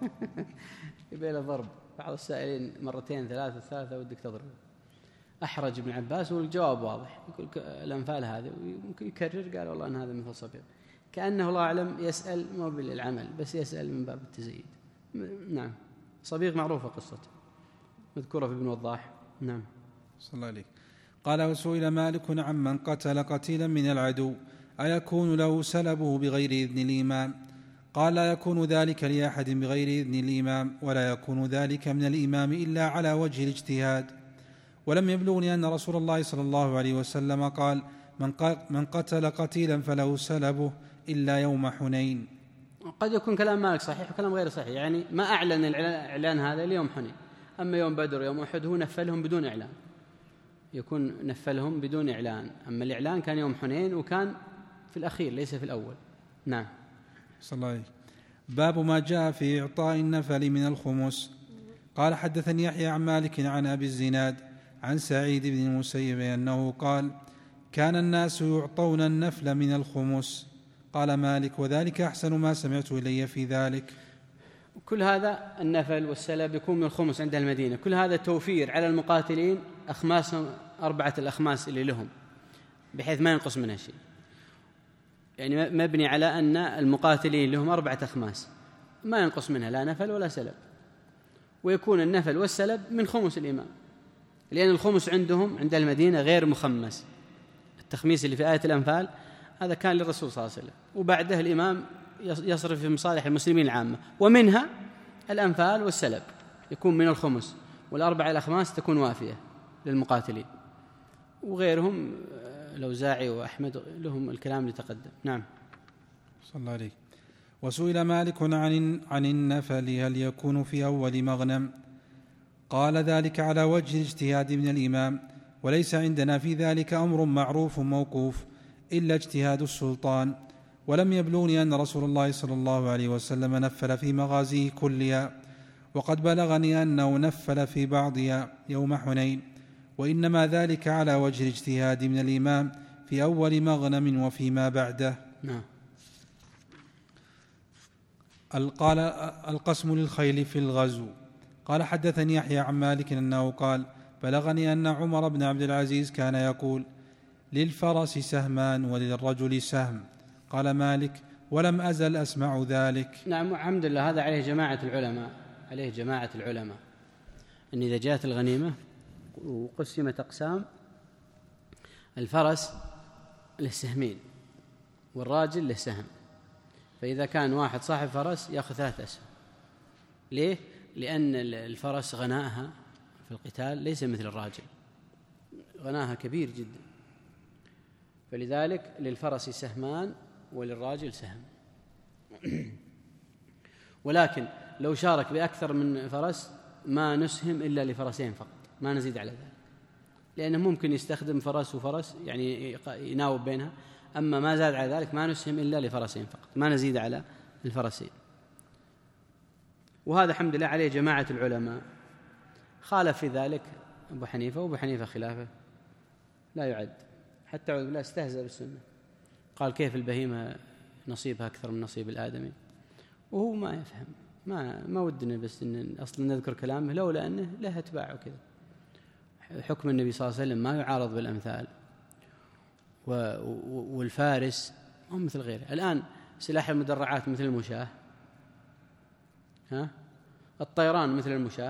يبي له ضرب. بعض السائلين مرتين ثلاثة ثلاثة ودك تضربه. أحرج ابن عباس والجواب واضح، يقول الأنفال هذه، ويمكن يكرر قال والله أن هذا مثل صبيغ، كأنه الله أعلم يسأل مو بالعمل بس يسأل من باب التزييد. نعم. صبيغ معروفة قصته مذكورة في ابن وضاح. نعم. صلى الله عليه. قال: وسئل مالك عمن قتل قتيلا من العدو أيكون له سلبه بغير إذن الإمام؟ قال: لا يكون ذلك لأحد بغير إذن الإمام، ولا يكون ذلك من الإمام إلا على وجه الاجتهاد. ولم يبلغني أن رسول الله صلى الله عليه وسلم قال: من قتل قتيلا فله سلبه إلا يوم حنين. قد يكون كلام مالك صحيح وكلام غير صحيح، يعني ما أعلن الإعلان هذا ليوم حنين. أما يوم بدر يوم أحد هو نفلهم بدون إعلان، يكون نفلهم بدون إعلان. أما الإعلان كان يوم حنين وكان في الأخير ليس في الأول. نعم. صلى الله عليه. باب ما جاء في إعطاء النفل من الخمس. قال: حدثني يحيى عن مالك عن أبي الزناد عن سعيد بن المسيب أنه قال: كان الناس يعطون النفل من الخمس. قال مالك: وذلك أحسن ما سمعت إلي في ذلك. كل هذا النفل والسلب يكون من الخمس عند المدينة. كل هذا توفير على المقاتلين أخماسهم، أربعة الأخماس اللي لهم، بحيث ما ينقص منها شيء، يعني مبني على أن المقاتلين لهم أربعة أخماس ما ينقص منها لا نفل ولا سلب. ويكون النفل والسلب من خمس الإمام، لأن الخمس عندهم عند المدينة غير مخمس. التخميس اللي في آية الأنفال هذا كان للرسول صلى الله عليه وسلم، وبعده الإمام يصرف في مصالح المسلمين العامة، ومنها الأنفال والسلب يكون من الخمس، والأربع الأخماس تكون وافية للمقاتلين. وغيرهم الأوزاعي وأحمد لهم الكلام اللي تقدم. نعم. صلى الله عليه. وسئل مالك عن عن النفل هل يكون في أول مغنم؟ قال: ذلك على وجه الاجتهاد من الإمام، وليس عندنا في ذلك أمر معروف موقوف إلا اجتهاد السلطان. ولم يبلغني أن رسول الله صلى الله عليه وسلم نفل في مغازيه كلها، وقد بلغني أنه نفل في بعضها يوم حنين، وإنما ذلك على وجه الاجتهاد من الإمام في أول مغنم وفيما بعده. نعم. قال: القسم للخيل في الغزو. قال: حدثني يحيى عن مالك أنه قال: بلغني أن عمر بن عبد العزيز كان يقول: للفرس سهمان وللرجل سهم. قال مالك: ولم أزل أسمع ذلك. نعم. الحمد لله، هذا عليه جماعة العلماء عليه جماعة العلماء أن إذا جاءت الغنيمة وقسمت أقسام، الفرس له سهمين والراجل له سهم، فإذا كان واحد صاحب فرس يأخذ ثلاث أسهم. ليه؟ لأن الفرس غناءها في القتال ليس مثل الراجل، غناها كبير جدا، فلذلك للفرس سهمان وللراجل سهم. ولكن لو شارك بأكثر من فرس ما نسهم إلا لفرسين فقط، ما نزيد على ذلك، لأنه ممكن يستخدم فرس وفرس يعني يناوب بينها، أما ما زاد على ذلك ما نسهم إلا لفرسين فقط، ما نزيد على الفرسين. وهذا الحمد لله عليه جماعة العلماء. خالف في ذلك أبو حنيفة، وأبو حنيفة خلافه لا يعد، حتى أعوذ بالله استهزأ بالسنة، قال كيف البهيمة نصيبها أكثر من نصيب الآدمي، وهو ما يفهم. ما ما ودنا بس إن أصلا نذكر كلامه لولا أنه له أتباع وكذا. حكم النبي صلى الله عليه وسلم ما يعارض بالأمثال، والفارس هم مثل غيره. الآن سلاح المدرعات مثل المشاة، ها الطيران مثل المشاة،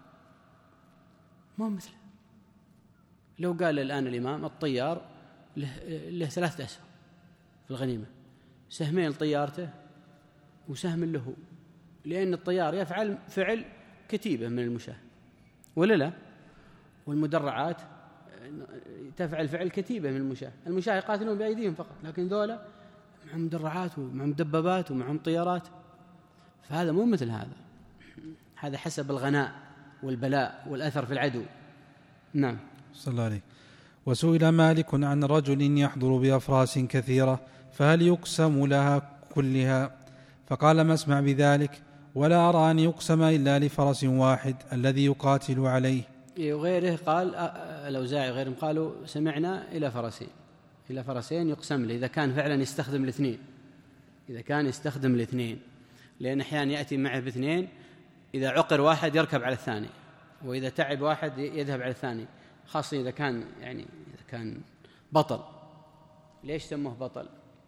ما مثله. لو قال الآن الإمام الطيار له, له ثلاثة أسهم في الغنيمة، سهمين لطيارته وسهم له، لأن الطيار يفعل فعل كتيبة من المشاة ولا لا، والمدرعات تفعل فعل كتيبة من المشاة. المشاة يقاتلون بأيديهم فقط، لكن ذولا معهم مدرعات ومعهم دبابات ومعهم طيارات، فهذا مو مثل هذا. هذا حسب الغناء والبلاء والأثر في العدو. نعم. صلى الله عليه. وسئل مالك عن رجل يحضر بأفراس كثيرة فهل يقسم لها كلها؟ فقال ما اسمع بذلك، ولا أرى أن يقسم إلا لفرس واحد الذي يقاتل عليه. وغيره قال الأوزاعي وغيرهم قالوا سمعنا إلى فرسين، إلى فرسين يقسم له إذا كان فعلا يستخدم الاثنين، إذا كان يستخدم الاثنين، لأن أحيانا يأتي معه باثنين، إذا عقر واحد يركب على الثاني، وإذا تعب واحد يذهب على الثاني، خاصة إذا كان يعني إذا كان بطل. ليش سموه بطل؟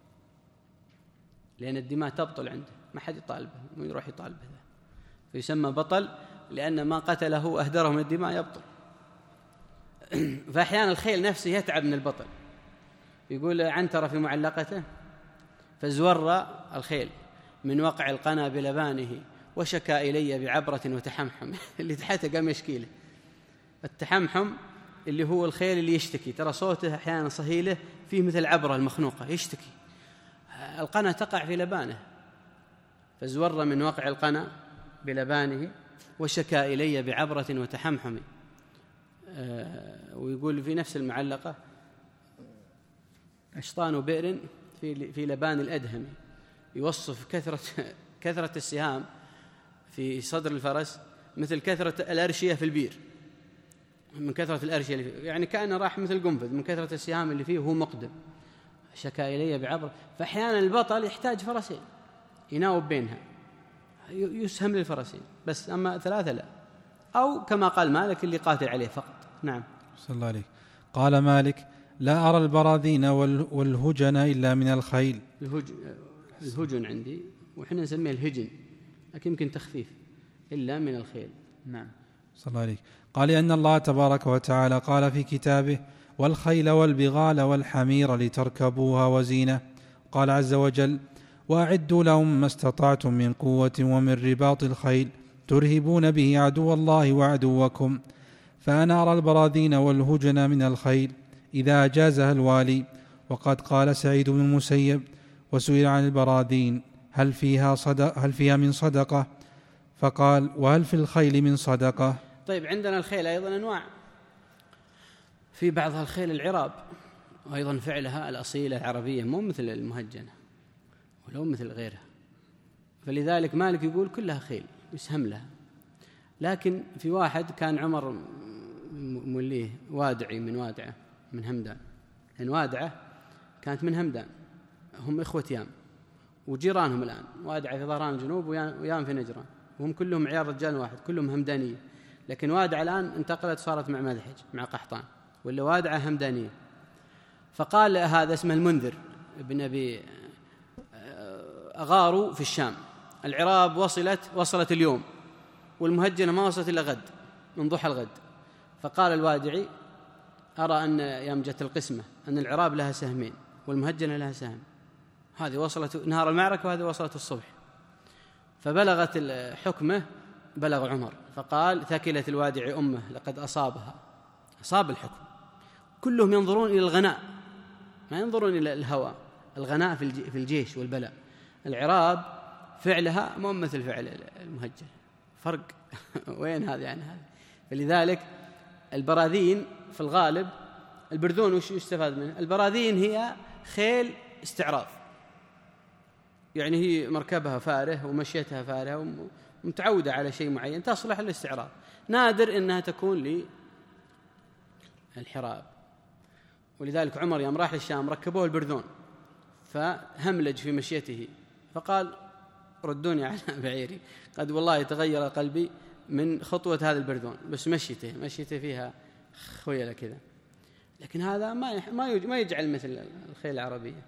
لأن الدماء تبطل عنده، ما حد يطالبه ويروح يطالبه، فيسمى بطل لأن ما قتله وأهدره من الدماء يبطل. فأحيانا الخيل نفسه يتعب من البطل. يقول عنتر في معلقته فزور الخيل من وقع القنا بلبانه وشكى إلي بعبرة وتحمحم. اللي تحته قام يشكيله. التحمحم اللي هو الخيل اللي يشتكي، ترى صوته أحيانا صهيله فيه مثل عبرة المخنوقة يشتكي. القنا تقع في لبانه، فزور من وقع القنا بلبانه وشكى إلي بعبرة وتحمحم. آه ويقول في نفس المعلقة أشطان بئر في في لبان الأدهم، يوصف كثرة كثرة السهام في صدر الفرس مثل كثرة الأرشية في البير، من كثرة الأرشية اللي فيه، يعني كأنه راح مثل قنفذ من كثرة السهام اللي فيه وهو مقدم. شكى إلي بعبرة. فأحيانا البطل يحتاج فرسين يناوب بينها، يسهم للفرسين بس، أما ثلاثة لا، أو كما قال مالك اللي قاتل عليه فقط. نعم. صلى الله عليه. قال مالك لا أرى البراذين والهجن إلا من الخيل. الهجن, الهجن عندي وحنا نسميه الهجن، لكن يمكن تخفيف، إلا من الخيل. نعم. صلى الله عليه. قال لأن الله تبارك وتعالى قال في كتابه والخيل والبغال والحمير لتركبوها وزينة. قال عز وجل وأعدوا لهم ما استطعتم من قوة ومن رباط الخيل ترهبون به عدو الله وعدوكم. فأنا أرى البراذين والهجن من الخيل إذا أجازها الوالي. وقد قال سعيد بن المسيب وسئل عن البراذين هل فيها, صدق هل فيها من صدقة؟ فقال وهل في الخيل من صدقة؟ طيب عندنا الخيل أيضا أنواع، في بعضها الخيل العراب، وأيضا فعلها الأصيلة العربية مو مثل المهجنة ولو مثل غيرها، فلذلك مالك يقول كلها خيل يسهم لها. لكن في واحد كان عمر موليه وادعي من وادعة من همدان، لأن وادعة كانت من همدان، هم إخوة يام وجيرانهم الآن، وادعة في ظهران الجنوب ويام في نجران، وهم كلهم عيال رجال واحد كلهم همدانية. لكن وادعة الآن انتقلت صارت مع مذحج مع قحطان، ولا وادعة همدانية. فقال هذا اسمه المنذر ابن أبي أغاروا في الشام، العراب وصلت وصلت اليوم، والمهجنة ما وصلت إلا غد، من ضحى الغد. فقال الوادعي: أرى أن يوم جت القسمة أن العراب لها سهمين والمهجنة لها سهم، هذه وصلت نهار المعركة وهذه وصلت الصبح. فبلغت الحكمة بلغ عمر فقال: ثكلت الوادعي أمه لقد أصابها، أصاب الحكم. كلهم ينظرون إلى الغناء ما ينظرون إلى الهوى. الغناء في الجيش والبلاء. العراب فعلها مو مثل فعل المهجن، فرق وين هذا يعني هذا. فلذلك البراذين في الغالب، البرذون وش يستفاد منه؟ البراذين هي خيل استعراض، يعني هي مركبها فاره ومشيتها فاره ومتعودة على شيء معين تصلح للاستعراض. نادر إنها تكون للحراب. ولذلك عمر يوم راح للشام ركبوه البرذون فهملج في مشيته فقال: ردوني على بعيري، قد والله تغير قلبي من خطوة هذا البرذون، بس مشيته مشيته فيها خويلة كذا. لكن هذا ما ما يجعل مثل الخيل العربية.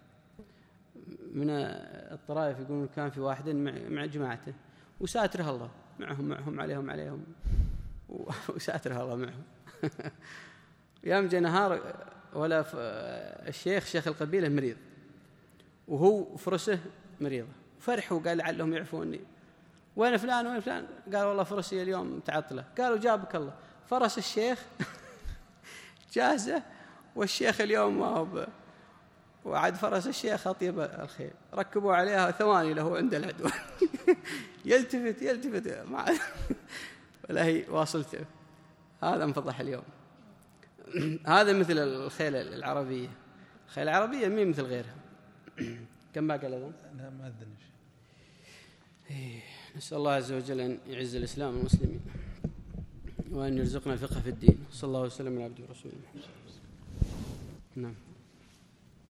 من الطرائف يقولون كان في واحد مع جماعته وساتره الله معهم معهم عليهم عليهم وساتره الله معهم. يوم جاء نهار ولا الشيخ شيخ القبيلة مريض وهو فرسه مريضة، فرحوا قال لعلهم يعرفوني. وين فلان وين فلان؟ قال والله فرسي اليوم تعطله. قالوا جابك الله. فرس الشيخ جاهزة والشيخ اليوم ما هو، وعد فرس الشيخ أطيب الخيل، ركبوا عليها ثواني له عند العدو. يلتفت يلتفت مع ولا هي واصلته. هذا انفضح اليوم. هذا مثل الخيل العربية. الخيل العربية مين مثل غيرها. كم باقي الأذان؟ لا ما أذنش. نسأل الله عز وجل أن يعز الإسلام والمسلمين وأن يرزقنا الفقه في الدين. صلى الله وسلم على عبده ورسوله. نعم.